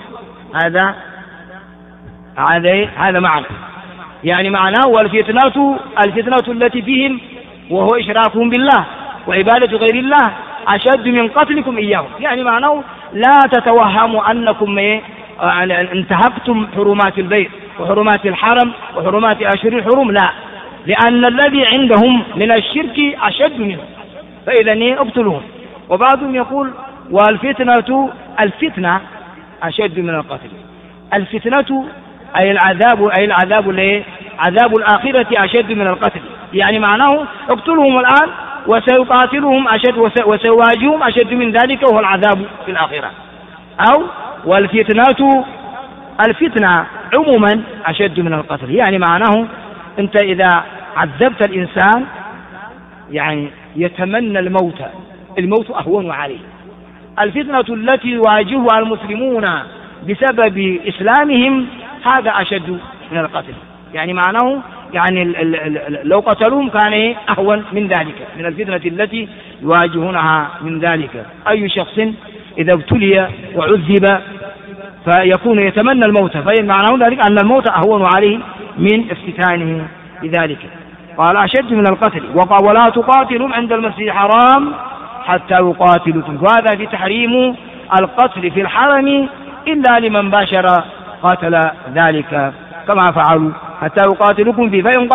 هذا معنى، يعني معناه والفتنة التي فيهم وهو إشراكهم بالله وعبادة غير الله أشد من قتلكم إياهم. يعني معناه لا تتوهموا أنكم انتهكتم حرمات البيت وحرمات الحرم وحرمات أشهر الحرم، لا، لأن الذي عندهم من الشرك أشد منه، فإذا اقتلوهم. وبعضهم يقول والفتنة أشد من القتل. الفتنة أي عذاب الآخرة أشد من القتل، يعني معناه اقتلهم الآن وسيقاتلهم أشد وسيواجههم أشد من ذلك وهو العذاب في الآخرة. أو الفتنة عموما أشد من القتل، يعني معناه أنت إذا عذبت الإنسان يعني يتمنى الموت أهون عليه. الفتنة التي يواجهها المسلمون بسبب إسلامهم هذا أشد من القتل، يعني معناه يعني لو قتلوهم كان أهون من ذلك، من الفتنة التي يواجهونها من ذلك. أي شخص إذا ابتلي وعذب فيكون يتمنى الموت، فإن معناه ذلك أن الموت أهون عليه من افتتانه بذلك. قال أشد من القتل. وقال ولا تقاتلوا عند المسجد الحرام حتى يقاتلوكم، وهذا في تحريم القتل في الحرم إلا لمن باشر قاتل ذلك كما فعلوا حتى يقاتلوكم فيه، فإن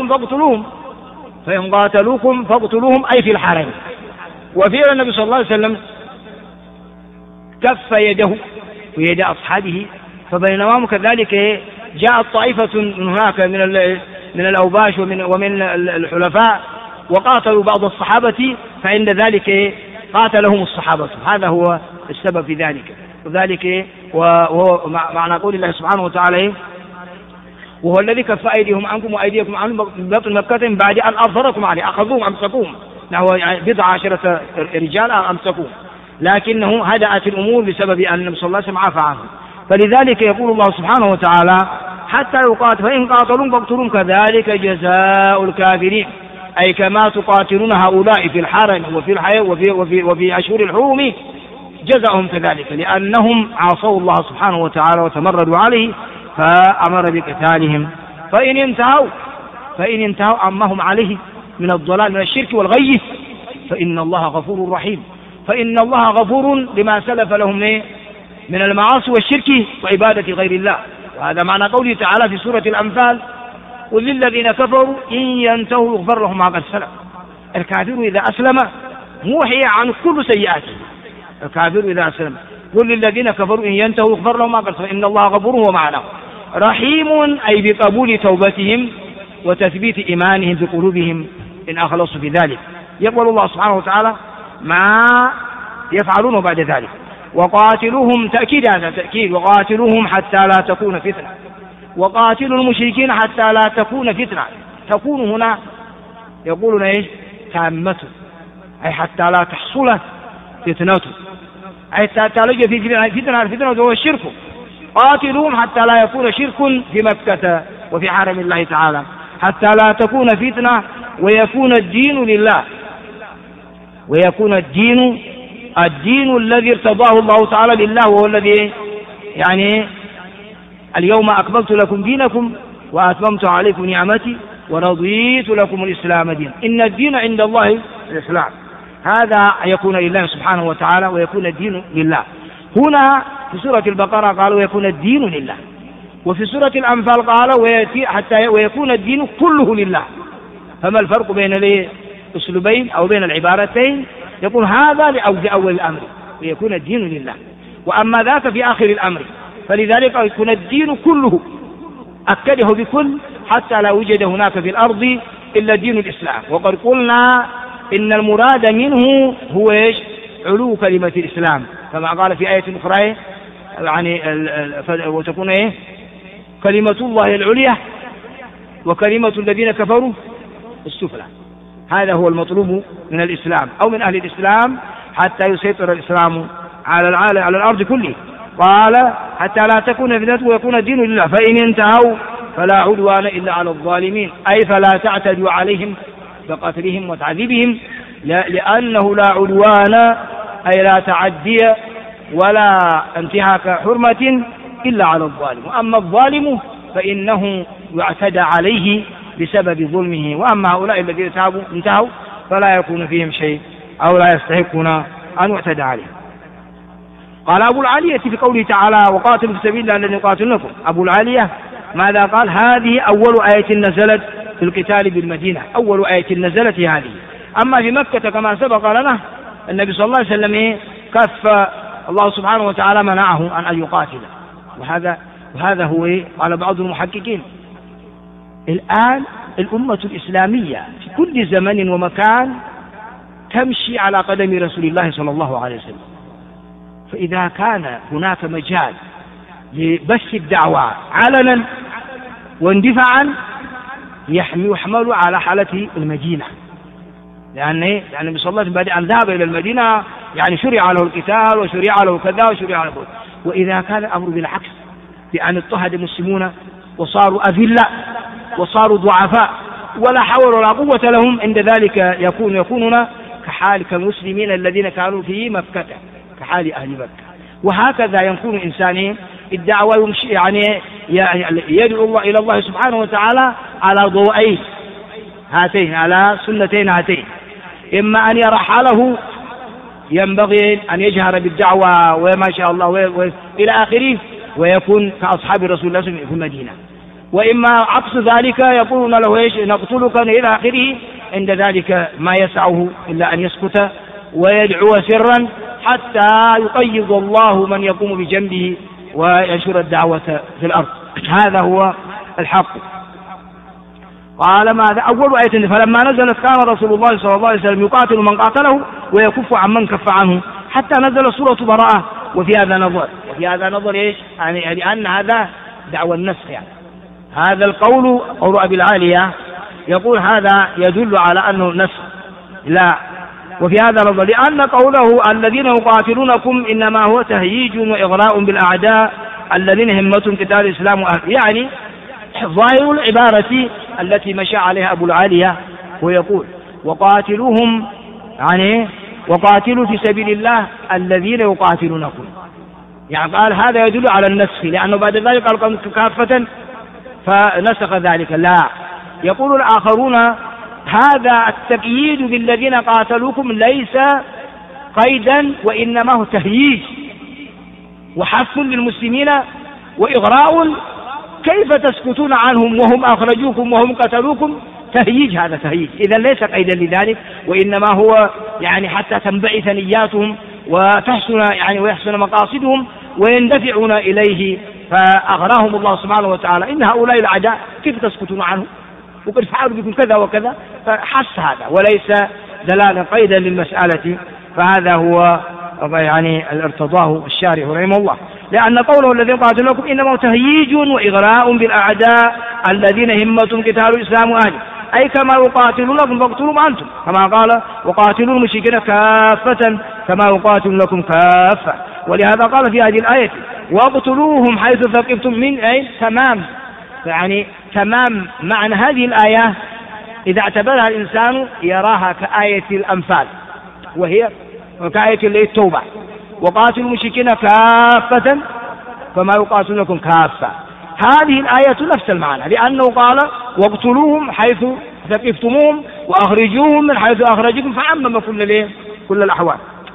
قاتلوكم فاقتلوهم أي في الحرم. وفعل النبي صلى الله عليه وسلم كف يده ويد أصحابه، فبينما كذلك جاءت طائفة من هناك من الأوباش ومن الحلفاء وقاتلوا بعض الصحابة، فعند ذلك قاتلهم الصحابة، هذا هو السبب في ذلك. وذلك وهو معنى قول الله سبحانه وتعالى وهو الذي كف أيديهم عنكم وأيديكم عنهم ببطن مكة بعد أن أظهركم عليه، أخذوهم أمسكوهم، نحو 12 رجال أمسكوهم، لكنه هدأت الأمور بسبب أن النبي صلى الله عليه وسلم عفى عنهم. فلذلك يقول الله سبحانه وتعالى حتى يقاتل، فإن قاتلون فاقتلون كذلك جزاء الكافرين، أي كما تقاتلون هؤلاء في الحرم وفي الحياة وفي أشهر الحرم جزاهم كذلك، لأنهم عصوا الله سبحانه وتعالى وتمردوا عليه فأمر بقتالهم. فإن انتهوا عما هم عليه من الضلال من الشرك والغي فإن الله غفور رحيم، فإن الله غفور لما سلف لهم من المعاصي والشرك وعبادة غير الله. وهذا معنى قوله تعالى في سورة الأنفال قل للذين كفروا إن ينتهوا يغفر لهم ما قد سلف. الكافر إذا أسلم موحي عن كل سيئاته، الكافر إذا أسلم قل للذين كفروا إن ينتهوا يغفر لهم ما قد سلف إن الله غفور ومعناه رحيم، أي بقبول توبتهم وتثبيت إيمانهم بقلوبهم إن أخلصوا في ذلك. يقول الله سبحانه وتعالى ما يفعلون بعد ذلك. وقاتلوهم تأكيد، هذا تأكيد، وقاتلوهم حتى لا تكون فتنة، وقاتلوا المشركين حتى لا تكون فتنة. تكون هنا يقولون ايش؟ تامة، أي حتى لا تحصل فتنته، أي حتى لا يوجد في فتنة وهو الشرك. قاتلوهم حتى لا يكون شرك في مكة وفي حرم الله تعالى، حتى لا تكون فتنة ويكون الدين لله، ويكون الدين الدين الذي ارتضاه الله تعالى لله، وهو الذي يعني اليوم أكملت لكم دينكم وأتممت عليكم نعمتي ورضيت لكم الإسلام دين. إن الدين عند الله الإسلام، هذا يكون لله سبحانه وتعالى ويكون الدين لله. هنا في سورة البقرة قال ويكون الدين لله، وفي سورة الأنفال قال حتى ويكون الدين كله لله. فما الفرق بين الأسلوبين أو بين العبارتين؟ يقول هذا لأول الأمر ويكون الدين لله، وأما ذاك في آخر الأمر، فلذلك يكون الدين كله، أكده بكل حتى لا وجد هناك في الأرض إلا دين الإسلام. وقد قلنا إن المراد منه هو علو كلمة الإسلام، كما قال في آية أخرى يعني وتكون كلمة الله العليا وكلمة الذين كفروا السفلى. هذا هو المطلوب من الإسلام أو من أهل الإسلام حتى يسيطر الإسلام على الأرض كله. قال حتى لا تكون فتنة ويكون الدين لله، فإن انتهوا فلا عدوان إلا على الظالمين، أي فلا تعتدوا عليهم بقتلهم وتعذيبهم، لأنه لا عدوان أي لا تعدي ولا انتهاك حرمة إلا على الظالم. وأما الظالم فإنه يعتدى عليه بسبب ظلمه، وأما هؤلاء الذين انتهوا فلا يكون فيهم شيء أو لا يستحقون أن يعتدى عليهم. قال أبو العالية في قوله تعالى وقاتلوا في سبيل الله الذين يقاتلونكم، أبو العالية ماذا قال؟ هذه أول آية نزلت في القتال بالمدينة، أول آية نزلت هذه. أما في مكة كما سبق لنا النبي صلى الله عليه وسلم كف الله سبحانه وتعالى منعه أن يقاتل، وهذا هو قال بعض المحققين الآن الأمة الإسلامية في كل زمن ومكان تمشي على قدم رسول الله صلى الله عليه وسلم، فإذا كان هناك مجال لبث الدعوة علنا واندفاعا يحمل على حالة المدينة، لأن النبي صلى الله عليه وسلم بعد أن ذهب إلى المدينة يعني شرع له القتال وشرع له كذا وشرع له كذا. وإذا كان الأمر بالعكس بأن اضطهد المسلمون وصاروا أذلاء وصاروا ضعفاء ولا حول ولا قوة لهم، عند ذلك يكونون كحال كالمسلمين الذين كانوا في مكة، كحال أهل مكة. وهكذا يكون إنسان الدعوة يمشي يعني يدعو الله إلى الله سبحانه وتعالى على ضوئين هاتين، على سنتين هاتين، إما أن يرى حاله ينبغي أن يجهر بالدعوة وما شاء الله إلى آخره ويكون كأصحاب رسول الله في المدينة، وإما عكس ذلك يقولون له نقتلك إلى آخره، عند ذلك ما يسعه إلا أن يسكت ويدعو سرا حتى يقيض الله من يقوم بجنبه وينشر الدعوة في الأرض. هذا هو الحق. قال ماذا؟ أول آية فلما نزلت كان رسول الله صلى الله عليه وسلم يقاتل من قاتله ويكف عن من كف عنه حتى نزل سورة براءة. وفي هذا نظر إيش؟ يعني أن هذا دعوى النسخ، يعني هذا القول قول أبي العالية يقول هذا يدل على أنه نسخ، لا. وفي هذا نظر لأن قوله الذين يقاتلونكم إنما هو تهييج وإغراء بالأعداء الذين همتهم قتال الإسلام وأهله، يعني ظاهر العبارة التي مشى عليها أبو العالية ويقول وقاتلوهم، يعني وقاتلوا في سبيل الله الذين يقاتلونكم، يعني قال هذا يدل على النسخ، لأنه بعد ذلك قال كافة فنسخ ذلك. لا، يقول الآخرون هذا التقييد بالذين قاتلوكم ليس قيدا وإنما هو تهييج وحث للمسلمين وإغراء، كيف تسكتون عنهم وهم أخرجوكم وهم قتلوكم؟ تهييج، هذا تهييج، إذا ليس قيدا لذلك، وإنما هو يعني حتى تنبعث نياتهم وتحسن يعني ويحسن مقاصدهم ويندفعون إليه، فأغراهم الله سبحانه وتعالى إن هؤلاء الأعداء كيف تسكتون عنه وقد فعلوا بكم كذا وكذا، فحس هذا وليس دلالة قيدا للمسألة. فهذا هو يعني ارتضاه الشارح رحمه الله، لأن قوله الذين قاتلوكم إنما تهييج وإغراء بالأعداء الذين همتهم قتال الإسلام وأهله، أي كما يقاتلونكم فاقتلوهم أنتم، كما قال وقاتلوا المشركين كافة كما يقاتلونكم كافة. ولهذا قال في هذه الآية واقتلوهم حيث ثقفتم من أي تمام، يعني تمام معنى هذه الآية إذا اعتبرها الإنسان يراها كآية الأنفال، وهي وكآية اللي التوبة وقاتلوا المشركين كافة كما يقاتلونكم كافة. هذه الآية نفس المعنى، لأنه قال واقتلوهم حيث ثقفتموهم وأخرجوهم من حيث أخرجكم، فعمم كل الأحوال.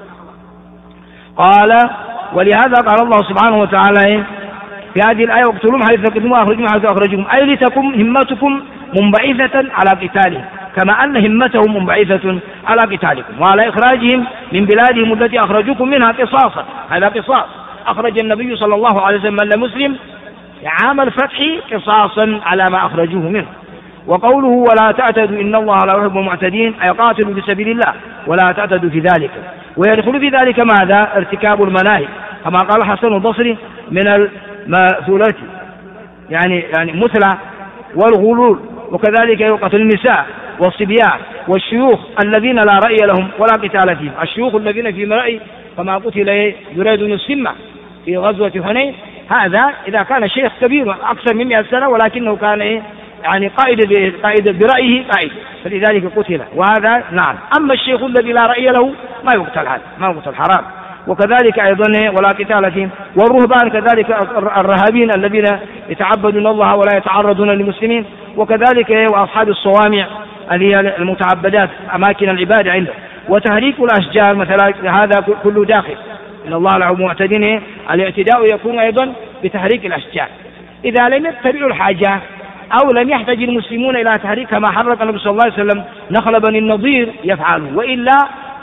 قال ولهذا قال الله سبحانه وتعالى في هذه الآية واقتلوهم حيث ثقفتموهم وأخرجوهم حيث أخرجكم، أي لتكن همتكم منبعثة على قتالهم كما أن همتهم منبعثة على قتالكم وعلى إخراجهم من بلادهم التي أخرجوكم منها قصاصا. هذا قصاص أخرج النبي صلى الله عليه وسلم من مسلم عام الفتح قصاصا على ما أخرجوه منه. وقوله ولا تعتدوا إن الله لا يحب المعتدين أي قاتلوا في سبيل الله ولا تعتدوا في ذلك. ويدخل في ذلك ماذا؟ ارتكاب المناهي كما قال حسن البصري من الماثولات يعني مثلى والغلول، وكذلك قتل النساء والصبيان والشيوخ الذين لا رأي لهم ولا قتال فيهم. الشيوخ الذين في رأي كما قتل دريد بن السمة في غزوة حنين، هذا إذا كان شيخ كبير أكثر من 100 سنة ولكنه كان يعني قائد برأيه قائد، فلذلك قتل. وهذا نعم. أما الشيخ الذي لا رأي له ما يقتل، هذا ما يقتل، حرام. وكذلك أيضا ولا قتال فيهم. والرهبان كذلك الرهابين الذين يتعبدون الله ولا يتعرضون للمسلمين، وكذلك وأصحاب الصوامع اللي هي المتعبدات أماكن العبادة عنده. وتهريك الأشجار مثلا هذا كله داخل إن الله له معتدين. الاعتداء يكون أيضا بتحريك الأشجار إذا لم يتبعوا الحاجة أو لم يحتاج المسلمون إلى تحريك كما حرك النبي صلى الله عليه وسلم نخل بني النضير يفعله، وإلا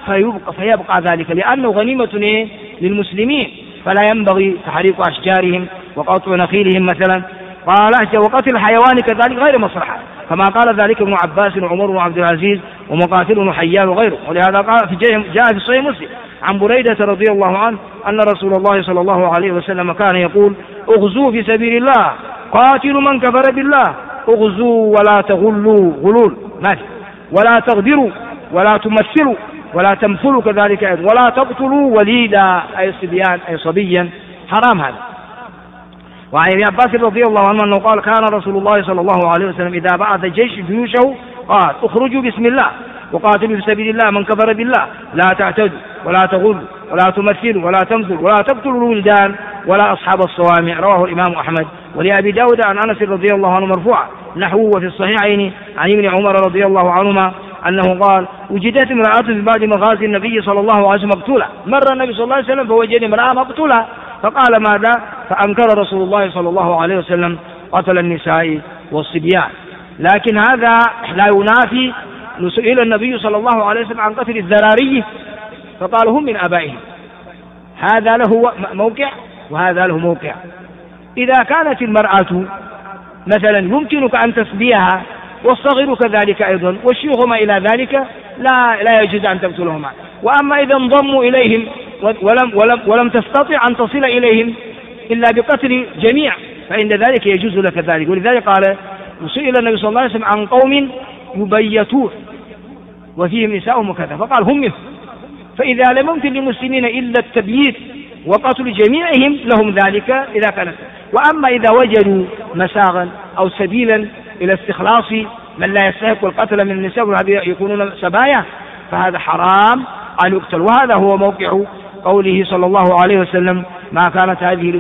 فيبقى ذلك لأنه غنيمة للمسلمين، فلا ينبغي تحريك أشجارهم وقطع نخيلهم مثلا. قال وقتل الحيوان كذلك غير مصلحة كما قال ذلك ابن عباس وعمر بن عبد العزيز ومقاتل بن حيان وغيره. ولهذا جاء في صحيح مسلم عن بريدة رضي الله عنه أن رسول الله صلى الله عليه وسلم كان يقول اغزوا في سبيل الله قاتلوا من كفر بالله اغزوا ولا تغلوا غلول ماشي، ولا تغدروا ولا تمثلوا ولا تمثلوا كذلك ولا تقتلوا وليدا أي صبيان أي صبيا، حرام هذا. وعن ابن عباس رضي الله عنه أنه قال كان رسول الله صلى الله عليه وسلم إذا بعث جيوشه قال اخرجوا بسم الله وقاتلوا في سبيل الله من كفر بالله لا تعتدوا ولا تغلوا ولا تمثلوا ولا تمثلوا ولا تقتلوا الولدان ولا أصحاب الصوامع. رواه الإمام أحمد. ولأبي داود عن أنس رضي الله عنه مرفوعا نحوه وفي الصحيحين عن ابن عمر رضي الله عنهما أنه قال وجدت امرأة في بعد مغازي النبي صلى الله عليه وسلم مقتولة. مر النبي صلى الله عليه وسلم فوجد امرأة مقتولة فقال ماذا؟ فأنكر رسول الله صلى الله عليه وسلم قتل النساء والصبيان. لكن هذا لا ينافي سئل النبي صلى الله عليه وسلم عن قتل الذراري فقال هم من آبائهم، هذا له موقع وهذا له موقع. إذا كانت المرأة مثلا يمكنك أن تسبيها والصغير كذلك أيضا والشيوخ ما إلى ذلك لا يجوز أن تقتلهما. وأما إذا انضموا إليهم ولم تستطع أن تصل إليهم إلا بقتل جميع فإن ذلك يجوز لك ذلك. ولذلك قال سئل النبي صلى الله عليه وسلم عن قوم يبيتون وفيهم نساء وكذا فقال هم منهم. فإذا لم يمكن للمسلمين إلا التبييت وقتل جميعهم لهم ذلك إذا كانت. وأما إذا وجدوا مساغا أو سبيلا إلى استخلاص من لا يستحق القتل من النساء وهذه يكونون سبايا فهذا حرام أن يقتل. وهذا هو موقع قوله صلى الله عليه وسلم ما كانت هذه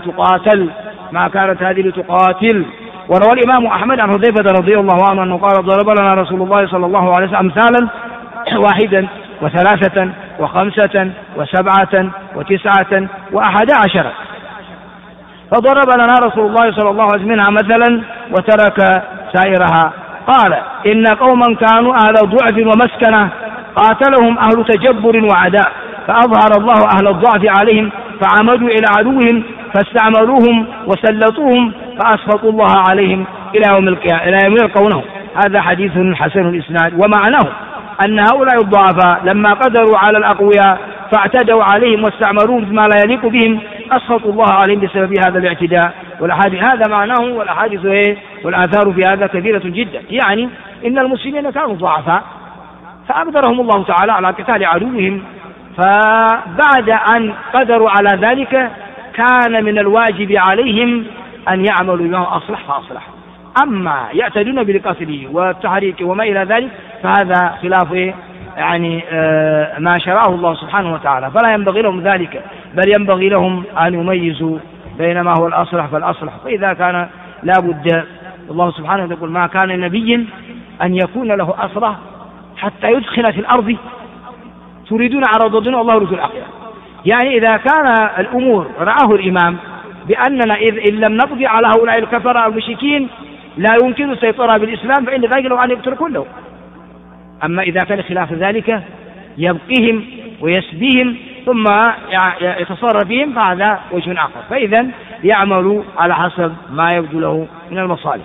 لتقاتل. وروى الإمام أحمد عن حذيفة رضي الله عنه أنه قال ضرب لنا رسول الله صلى الله عليه وسلم أمثالا 1 و3 و5 و7 و9 و11 فضرب لنا رسول الله صلى الله عليه وسلم منها مثلا وترك سائرها. قال إن قوما كانوا أهل ضعف ومسكنة قاتلهم أهل تجبر وعداء فأظهر الله أهل الضعف عليهم فعمدوا إلى عدوهم فاستعملوهم وسلطوهم فأسخطوا الله عليهم إلى يوم يلقونه. هذا حديث حسن الإسناد. ومعناه أن هؤلاء الضعفاء لما قدروا على الأقوياء فاعتدوا عليهم واستعملوهم بما لا يليق بهم أسخطوا الله عليهم بسبب هذا الاعتداء. والأحاديث هذا معناه والأحاديث والآثار في هذا كثيرة جدا. يعني إن المسلمين كانوا ضعفاء فأقدرهم الله تعالى على قتال عدوهم فبعد أن قدروا على ذلك كان من الواجب عليهم أن يعملوا بما أصلح فأصلح. أما يعتدون بالقتل والتحريك وما إلى ذلك فهذا خلاف يعني ما شرعه الله سبحانه وتعالى، فلا ينبغي لهم ذلك، بل ينبغي لهم أن يميزوا بين ما هو الأصلح فالأصلح. فإذا كان لا بد، الله سبحانه وتعالى يقول: ما كان لنبي أن يكون له أسرى حتى يدخل في الأرض تريدون عرض الدنيا والله يريد الآخرة. يعني إذا كان الأمور رآه الإمام بأننا إن لم نقضي على هؤلاء الكفرة المشركين لا يمكن السيطرة بالإسلام، فإن ذلك لو أن يقتل كله. أما إذا كان خلاف ذلك يبقيهم ويسبيهم ثم يتصرف بهم، فهذا وجه آخر. فإذا يعمل على حسب ما يبدو له من المصالح.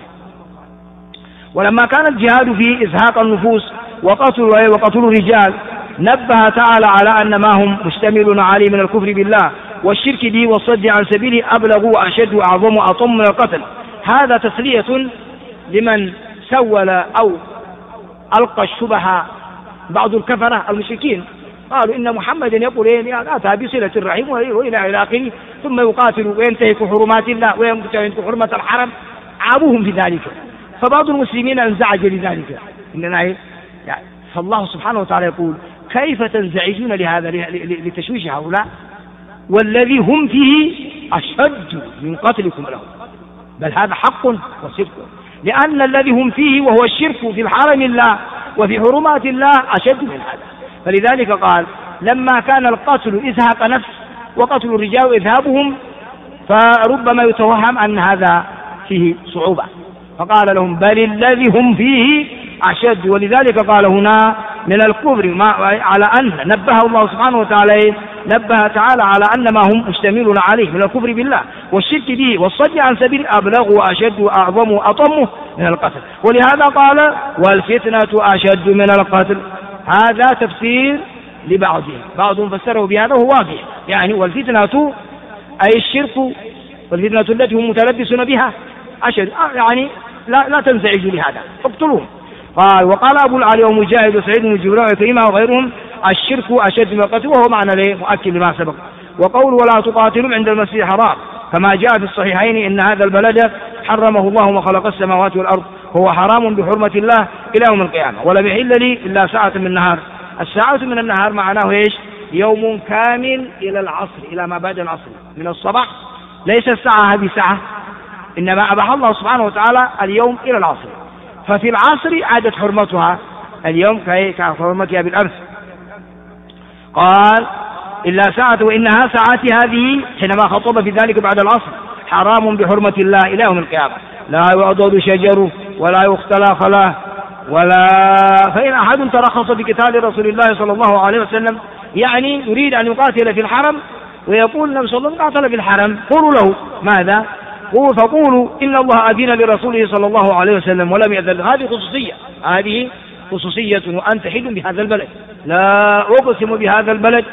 ولما كان الجهاد في إزهاق النفوس وقتل الرجال، نبه تعالى على أن ما هم مشتملون عليه من الكفر بالله والشرك به والصد عن سبيله أبلغ وأشد وأعظم وأطم من القتل. هذا تسلية لمن سول أو ألقى الشبه بعض الكفرة المشركين، قالوا إن محمدا يقول أتى بصلة الرحم وإلى آخره، ثم يقاتل وينتهك حرمات الله وينتهك حرمة الحرم، عابوهم في ذلك. فبعض المسلمين انزعج لذلك. فالله سبحانه وتعالى يقول: كيف تنزعجون لهذا لتشويش هؤلاء والذي هم فيه أشد من قتلكم لهم؟ بل هذا حق وصدق، لأن الذي هم فيه وهو الشرك في الحرم الله وفي حرمات الله أشد من هذا. فلذلك قال: لما كان القتل إزهاق نفس وقتل الرجال إذهابهم، فربما يتوهم أن هذا فيه صعوبة، فقال لهم: بل الذي هم فيه أشد. ولذلك قال هنا من الكفر على أن نبه الله سبحانه وتعالى، نبه تعالى على أن ما هم مشتملون عليه من الكفر بالله والشرك به والصد عن سبيل أبلغ وأشد وأعظم وأطم من القتل. ولهذا قال: والفتنة أشد من القتل. هذا تفسير لبعضهم، بعضهم فسره بهذا وهو واقع، يعني والفتنة أي الشرك والفتنة التي هم متلبسون بها أشد، يعني لا تنزعجوا لهذا، اقتلوهم. قال: وقال أبو العلي ومجاهد وسعيد بن جبير وعكرمة وغيرهم: الشرك أشد من القتل، وهو معنى مؤكد لما سبق. وقول: ولا تقاتلوا عند المسجد الحرام، كما جاء في الصحيحين: إن هذا البلد حرمه الله وخلق السماوات والأرض، هو حرام بحرمة الله إلى يوم القيامة، ولم يحل لي إلا ساعة من النهار. الساعة من النهار معناه إيش؟ يوم كامل إلى العصر، إلى ما بعد العصر من الصباح، ليس الساعة هذه ساعة، إنما أباح الله سبحانه وتعالى اليوم إلى العصر. ففي العصر عادت حرمتها اليوم كحرمتها بالأمس. قال: إلا ساعة، وإنها ساعات هذه حينما خطب في ذلك بعد العصر حرام بحرمة الله إلى يوم القيامة، لا يعضد شجره ولا يختلى خلاه ولا. فإن أحد ترخص بقتال رسول الله صلى الله عليه وسلم، يعني يريد أن يقاتل في الحرم ويقول النبي صلى الله عليه وسلم قاتل في الحرم، قولوا له ماذا؟ فقولوا: إن الله أذن لرسوله صلى الله عليه وسلم ولم يأذن. هذه خصوصية، وأنت حل بهذا البلد، لا أقسم بهذا البلد،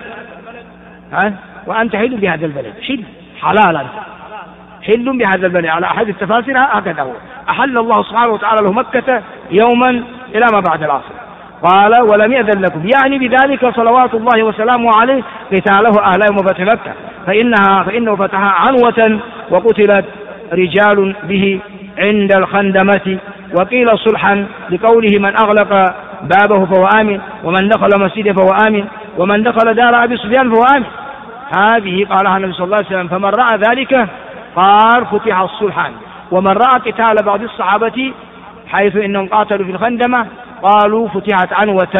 وأنت حل بهذا البلد، حلالا، حل بهذا البلد. على أحد التفاسير هكذا هو، أحل الله سبحانه وتعالى له مكة يوما إلى ما بعد العصر. قال: ولم يأذن لكم، يعني بذلك صلوات الله وسلامه عليه قتاله أهل يوم فتح مكة، فإنه فتحها عنوة وقتلت رجال به عند الخندمة، وقيل صلحا لقوله: من أغلق بابه فهو آمن، ومن دخل مسجده فهو آمن، ومن دخل دار أبي سفيان فهو آمن. هذه قالها النبي صلى الله عليه وسلم. فمن رأى ذلك قال: فتح الصلحان. ومن رأى قتال بعض الصحابة حيث إنهم قاتلوا في الخندمة قالوا فتحت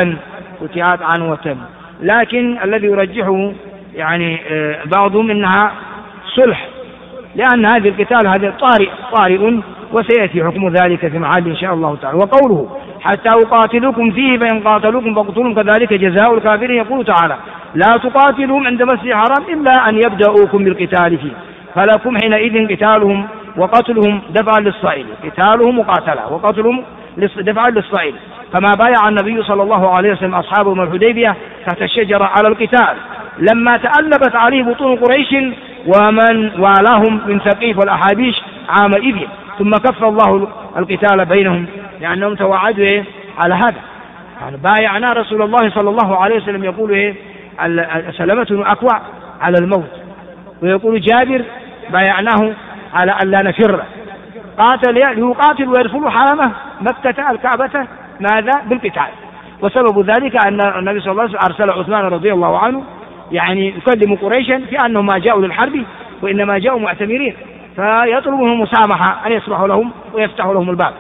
عنوة. لكن الذي يرجحه يعني بعضهم إنها صلح، لأن هذه القتال هذا طارئ وسيأتي حكم ذلك في محل إن شاء الله تعالى. وقوله: حتى أقاتلوكم فيه فإن قاتلوكم فاقتلوهم كذلك جزاء الكافرين. يقول تعالى: لا تقاتلوهم عند مسجد الحرام إلا أن يبدأوكم بالقتال فيه، فلكم حينئذ قتالهم وقتلهم دفعا للصائل، قتالهم مقاتلة وقتلهم دفعا للصائل. كما بايع النبي صلى الله عليه وسلم أصحابه من الحديبية تحت الشجرة على القتال لما تألبت عليه بطون قريش ومن والاهم من ثقيف والأحابيش عامئذ، ثم كف الله القتال بينهم لأنهم توعدوا على هذا. يعني بايعنا رسول الله صلى الله عليه وسلم، يقول سلمة بن أكوع على الموت، ويقول جابر بايعناه على أن لا نفر، يقاتل ويدخل حرمه مكة الكعبة ماذا؟ بالقتال. وسبب ذلك أن النبي صلى الله عليه وسلم أرسل عثمان رضي الله عنه يعني يكلم قريشا في أنهم ما جاءوا للحرب وإنما جاءوا معتمرين، فيطلب منهم مسامحة أن يسمحوا لهم ويفتحوا لهم الباب.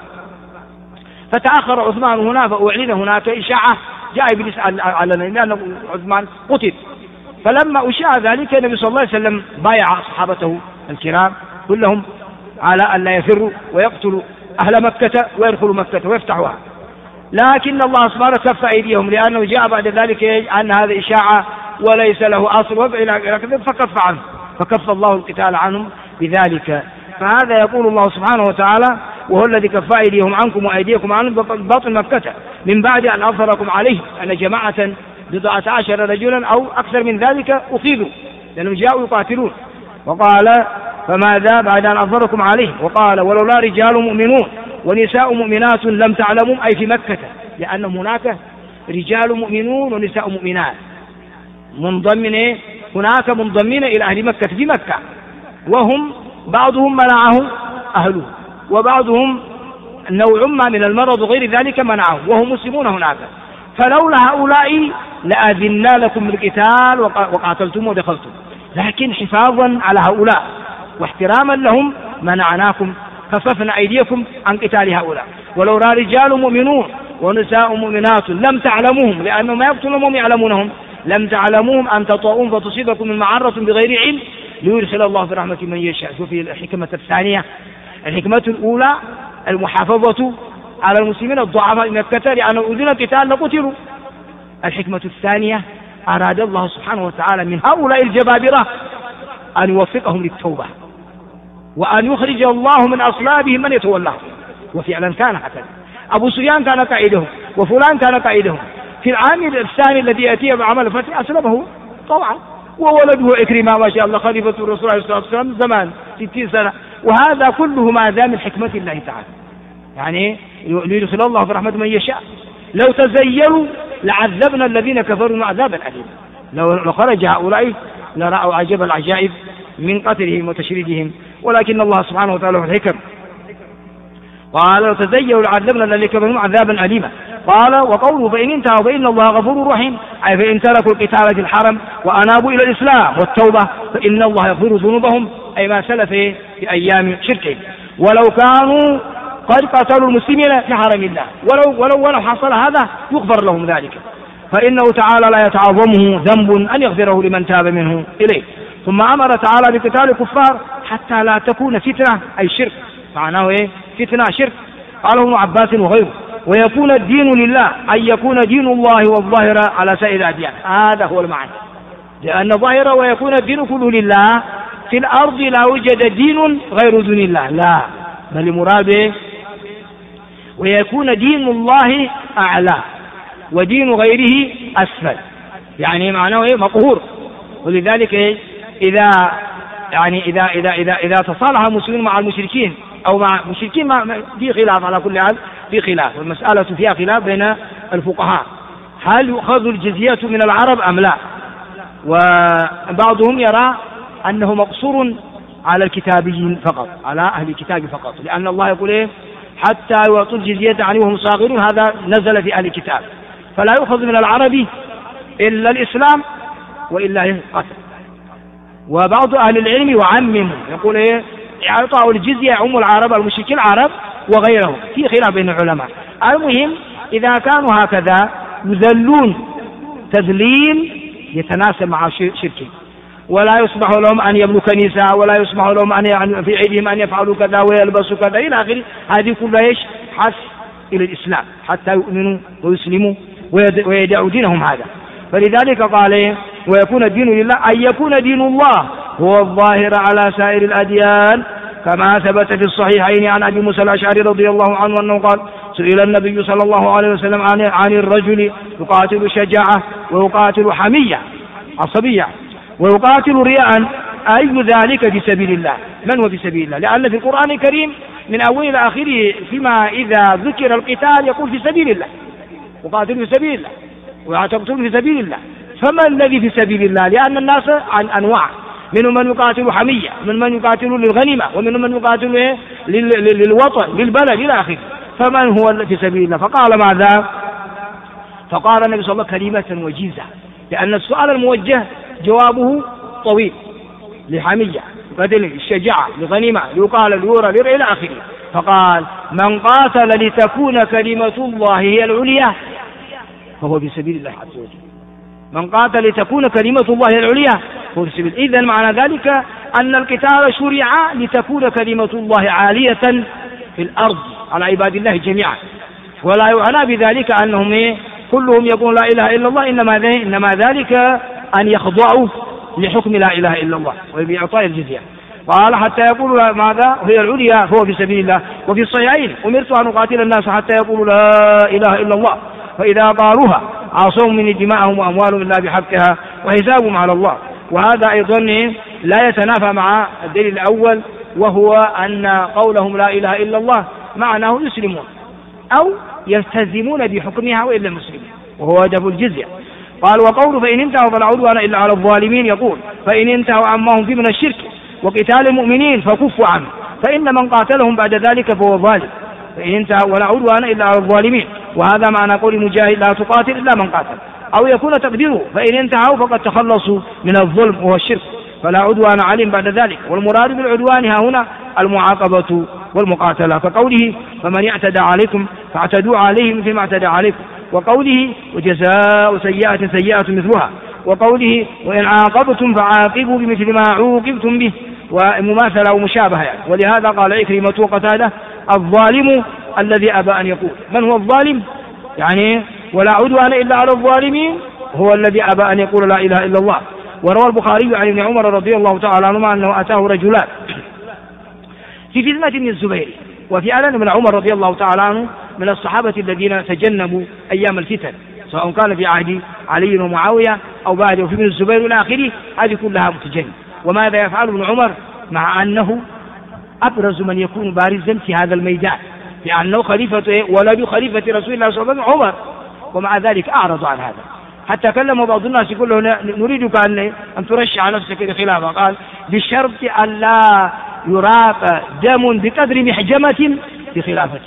فتأخر عثمان هنا، فأعلن هناك إشاعة جاء إبليس على لأن عثمان قتل. فلما أشاع ذلك النبي صلى الله عليه وسلم بايع صحابته الكرام كلهم على أن لا يفروا ويقتلوا أهل مكة ويدخلوا مكة ويفتحوها، لكن الله سبحانه كف أيديهم لأنه جاء بعد ذلك أن هذا إشاعة وليس له أصل فكف عنه، فكف الله القتال عنهم بذلك. فهذا يقول الله سبحانه وتعالى: وهو الذي كف أيديهم عنكم وأيديكم عنهم باطن مكة من بعد أن أظهركم عليه، أن جماعة 19 رجلا أو أكثر من ذلك أصيبوا لأنهم جاءوا يقاتلون. وقال: فماذا بعد أن أظهركم عليه؟ وقال: ولولا رجال مؤمنون ونساء مؤمنات لم تعلموا، أي في مكة، لأن هناك رجال مؤمنون ونساء مؤمنات منضمين، هناك منضمين إلى أهل مكة في مكة، وهم بعضهم منعه أهله وبعضهم نوع ما من المرض وغير ذلك منعه وهم مسلمون هناك، فلولا هؤلاء لأذنا لكم بالقتال وقاتلتم ودخلتم، لكن حفاظا على هؤلاء واحتراما لهم منعناكم، كففنا أيديكم عن قتال هؤلاء. ولولا رجال مؤمنون ونساء مؤمنات لم تعلموهم، لأنهم ما يقتلون وهم يعلمونهم، لم تعلموهم أن تطؤون فتصيبكم من معرة بغير علم ليدخل الله في رحمة من يشاء. شوفي الحكمة الثانية. الحكمة الأولى المحافظة على المسلمين الضعفاء من مكة، لأن أذن قتال لقتلوا. الحكمة الثانية أراد الله سبحانه وتعالى من هؤلاء الجبابرة أن يوفقهم للتوبة وأن يخرج الله من أصلابهم من يتولاه، وفعلا كان هكذا. أبو سفيان كان قائدهم وفلان كان قائدهم. في العام الثاني الذي يأتيه بعمل الفتح أسلمه طبعا، وولده إكرمة ما شاء الله خليفة الرسول عليه الصلاة والسلام زمان 60 سنة. وهذا كله ما من حكمة الله تعالى، يعني ليدخل الله في رحمة من يشاء. لو تزيلوا لعذبنا الذين كفروا عذابا أليما. لو خرج هؤلاء لرأوا عجب العجائب من قتلهم وتشريدهم، ولكن الله سبحانه وتعالى له الحكم. قال: لو تزيلوا لعذبنا الذين كفروا عذابا أليما. قال: وقوله: فإن انتهوا فإن الله غفور رحيم، أي فإن تركوا القتال في الحرم وأنابوا إلى الإسلام والتوبة فإن الله يغفر ذنوبهم، أي ما سلف في أيام شركهم، ولو كانوا قد قتلوا المسلمين في حرم الله، ولو حصل هذا يغفر لهم ذلك، فإنه تعالى لا يتعظمه ذنب أن يغفره لمن تاب منه إليه. ثم أمر تعالى بقتال الكفار حتى لا تكون فتنة، أي شرك، معناه فتنة شرك. قاله ابن عباس وغيره: ويكون الدين لله، أي يكون دين الله والظاهر على سائر الأديان. هذا هو المعنى، لأن ظاهر ويكون الدين كله لله. في الأرض لا وجد دين غير دين الله، لا، بل المراد ويكون دين الله أعلى ودين غيره أسفل، يعني معناه مقهور. ولذلك إذا تصالح المسلمين مع المشركين أو مع مشركين في خلاف، على كل حال في خلاف، والمسألة فيها خلاف بين الفقهاء، هل يؤخذ الجزية من العرب أم لا؟ وبعضهم يرى أنه مقصور على الكتابيين فقط، على أهل الكتاب فقط، لأن الله يقول: حتى يعطوا الجزية عنهم وهم صاغرون، هذا نزل في أهل الكتاب، فلا يؤخذ من العرب إلا الإسلام وإلا القتل. وبعض أهل العلم يعمم، يقول: إعطاء الجزية يعم العرب، المشركين العرب وغيرهم، في خلاف بين العلماء. المهم إذا كانوا هكذا يذلون تذليل يتناسب مع شركهم، ولا يسمح لهم أن يبنوا كنيسة، ولا يسمح لهم أن في عيدهم أن يفعلوا كذا ويلبسوا كذا إلى آخره، هذه كلها حث إلى الإسلام حتى يؤمنوا ويسلموا ويدعوا دينهم هذا. فلذلك قال: ويكون الدين لله، أن يكون دين الله هو الظاهر على سائر الأديان، كما ثبت في الصحيحين عن أبي موسى الأشعري رضي الله عنه أنه قال: سئل النبي صلى الله عليه وسلم عن الرجل يقاتل شجاعة ويقاتل حمية عصبية ويقاتل رياء، أي ذلك في سبيل الله؟ من هو في سبيل الله؟ لأن في القرآن الكريم من أول إلى آخره فيما إذا ذكر القتال يقول في سبيل الله، وقاتل في سبيل الله ويعتقتل في سبيل الله. فما الذي في سبيل الله؟ لأن الناس عن أنواع، منهم من يقاتل حمية، من يقاتل للغنيمة، ومنهم من يقاتل للوطن للبلد إلى آخره. فمن هو في سبيل الله؟ فقال: ماذا؟ فقال النبي صلى الله عليه وسلم كلمة وجيزة، لأن السؤال الموجه جوابه طويل، لحمية، بدل الشجاعة، لغنيمة، ليقال، ليورى، ليرى إلى آخره. فقال من قاتل لتكون كلمة الله هي العليا فهو في سبيل الله عز وجل. من قاتل لتكون كلمة الله هي العليا فهو في سبيل. إذن معنى ذلك أن القتال شرع لتكون كلمة الله عالية في الأرض على عباد الله جميعا، ولا يعنى بذلك أنهم كلهم يقول لا إله إلا الله، إنما ذلك أن يخضعوا لحكم لا إله إلا الله وبإعطاء الجزية. قال حتى يقولوا ماذا هي العليا فهو في سبيل الله. وفي الصحيحين أمرت أن أقاتل الناس حتى يقولوا لا إله إلا الله، فإذا قالوها عصوا من دماءهم وأموالهم إلا بحقها وحسابهم على الله. وهذا أيضا لا يتنافى مع الدليل الأول، وهو أن قولهم لا إله إلا الله معناه يسلمون أو يلتزمون بحكمها وإلا المسلمين، وهو هدف الجزية. قال وقوله فإن انتهوا فلا عدوان إلا على الظالمين، يقول فإن انتهوا عما هم فيه من الشرك وقتال المؤمنين فكفوا عنه، فإن من قاتلهم بعد ذلك فهو ظالم. فإن انتهوا ولا عدوان إلا على الظالمين، وهذا معنى قول مجاهد لا تقاتل إلا من قاتل. أو يكون تقديره فإن انتهوا فقد تخلصوا من الظلم وهو الشرك فلا عدوان عليهم بعد ذلك. والمراد بالعدوان ها هنا المعاقبة والمقاتلة، فقوله فمن يعتدى عليكم فاعتدوا عليه مثل ما اعتدى عليكم، وقوله وجزاء سيئة سيئة مثلها، وقوله وإن عاقبتم فعاقبوا بمثل ما عوقبتم به، ومماثلة ومشابهة يعني. ولهذا قال عكرمة وقتادة الظالم الذي أبى أن يقول. من هو الظالم؟ يعني ولا عدوان إلا على الظالمين هو الذي أبى أن يقول لا إله إلا الله. وروى البخاري عن ابن عمر رضي الله تعالى عنهما أنه أتاه رجلان في فتنة ابن الزبير وفي ألن من عمر رضي الله تعالى عنه من الصحابة الذين تجنبوا أيام الفتن، سواء كان في عهد علي ومعاوية أو بعد وفي ابن الزبير إلى آخره، هذه كلها متجنب. وماذا يفعل ابن عمر مع أنه أبرز من يكون بارزا في هذا الميدان، لأنه خليفة ولد خليفة رسول الله صلى الله عليه وسلم عمر، ومع ذلك أعرض عن هذا. حتى كلم بعض الناس يقول له نريدك أن ترشح نفسك لخلافة، قال بشرط أن لا يراق دم بقدر محجمة في خلافتي،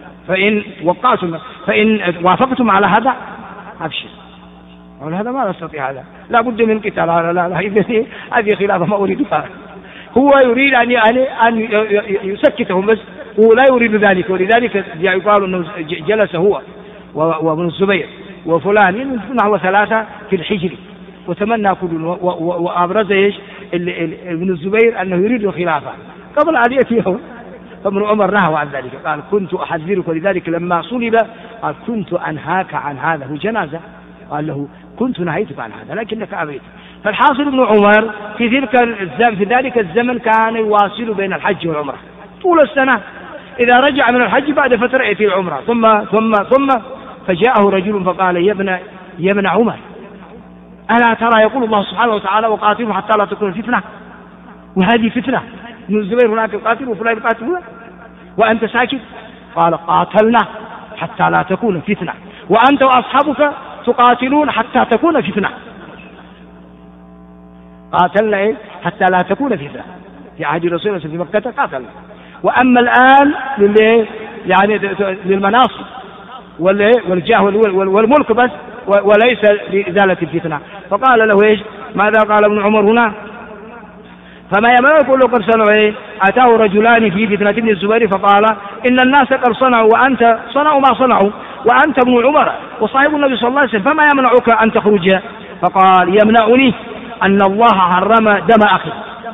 فإن وافقتم على هذا أبشر. هذا ما نستطيع، هذا لا بد من قتال، لا هذه خلافة ما أريدها. هو يريد أن يسكتهم بس، هو لا يريد ذلك. ولذلك يقال أنه جلس هو وابن الزبير وفلان نحو 3 في الحجر وتمنى كل، وأبرز ابن الزبير أنه يريد الخلافة قبل أن يأتيه. فابن عمر نهى عن ذلك، قال كنت أحذرك. ولذلك لما صلب قال كنت أنهاك عن هذا، هو جنازة، قال له كنت نهيتك عن هذا لكنك أبيت. فالحاصل ابن عمر في ذلك الزمن كان يواصل بين الحج والعمرة طول السنة. إذا رجع من الحج بعد فترة يأتي العمرة ثم فجاءه رجل فقال يا ابن عمر ألا ترى يقول الله سبحانه وتعالى وقاتلوا حتى لا تكون فتنة، وهذه فتنة، ابن الزبير هناك يقاتل وفلان يقاتل وأنت ساكت؟ قال قاتلنا حتى لا تكون فتنة، وأنت وأصحابك تقاتلون حتى تكون فتنة. قاتلنا حتى لا تكون فتنة في عهد رسول الله في مكة قاتلنا. وأما الآن يعني للمناصب والجاه والملك بس، وليس لإزالة الفتنة. فقال له ماذا قال ابن عمر هنا؟ فما يمنع يقول له قد صنعوا أتاه رجلان في فتنة ابن الزبير فقال إن الناس قد صنعوا وأنت صنعوا ما صنعوا وأنت ابن عمر وصاحب النبي صلى الله عليه وسلم، فما يمنعك أن تخرج؟ فقال يمنعني أن الله حرم دم أخي.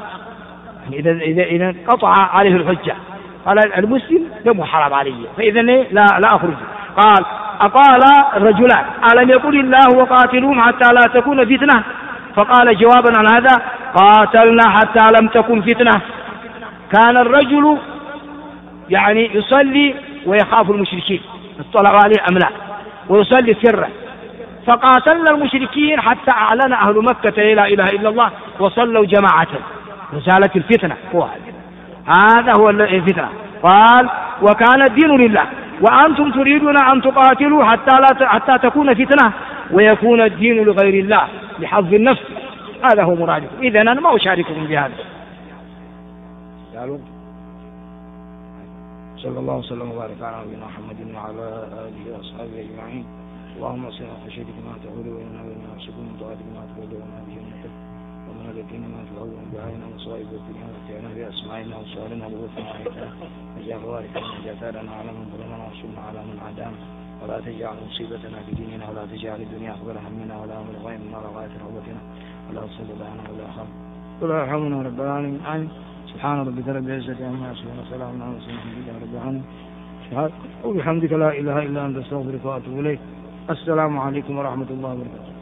إذا قطع عليه الحجة، قال المسلم دمه حرام عليه، فإذا لا أخرج. قال أقال الرجلان ألم يقل الله وقاتلوهم حتى لا تكون فتنة؟ فقال جوابا عن هذا قاتلنا حتى لم تكن فتنة. كان الرجل يعني يصلي ويخاف المشركين اطلعوا عليه أم لا، ويصلي سرا، فقاتلنا المشركين حتى أعلن أهل مكة لا إله إلا الله وصلوا جماعة وزالت الفتنة. هذا هو الفتنة. قال وكان الدين لله وأنتم تريدون أن تقاتلوا حتى تكون فتنة ويكون الدين لغير الله لحظ النفس. هذا هو مرادكم، إذن أنا ما أشارككم بهذا. صلى الله وسلم وبارك على نبينا محمد وعلى آله وأصحابه أجمعين. اللهم اصلنا خشيتك ما تحول بيننا وبين معصيتك من طاعتك ما تبلغنا به جنتك ومن اليقين ما تهون بعيننا مصائب الدنيا ومتعنا باسماعنا وابصارنا وقوتنا وحياتنا واجعل وارثا منا جثارنا على من ظلمنا وانصرنا على من عادانا ولا تجعل مصيبتنا في ديننا ولا تجعل الدنيا اكبر همنا ولا مبلغ علمنا ولا غاية رغبتنا ولا تصل لنا ولا خم ولا يرحمنا رب العالمين. آمين. سبحان ربك رب العزة عما يصفون وسلام على المرسلين والحمد لله رب العالمين. وبحمدك لا إله إلا أنت أستغفرك وأتوب إليك. السلام عليكم ورحمة الله وبركاته.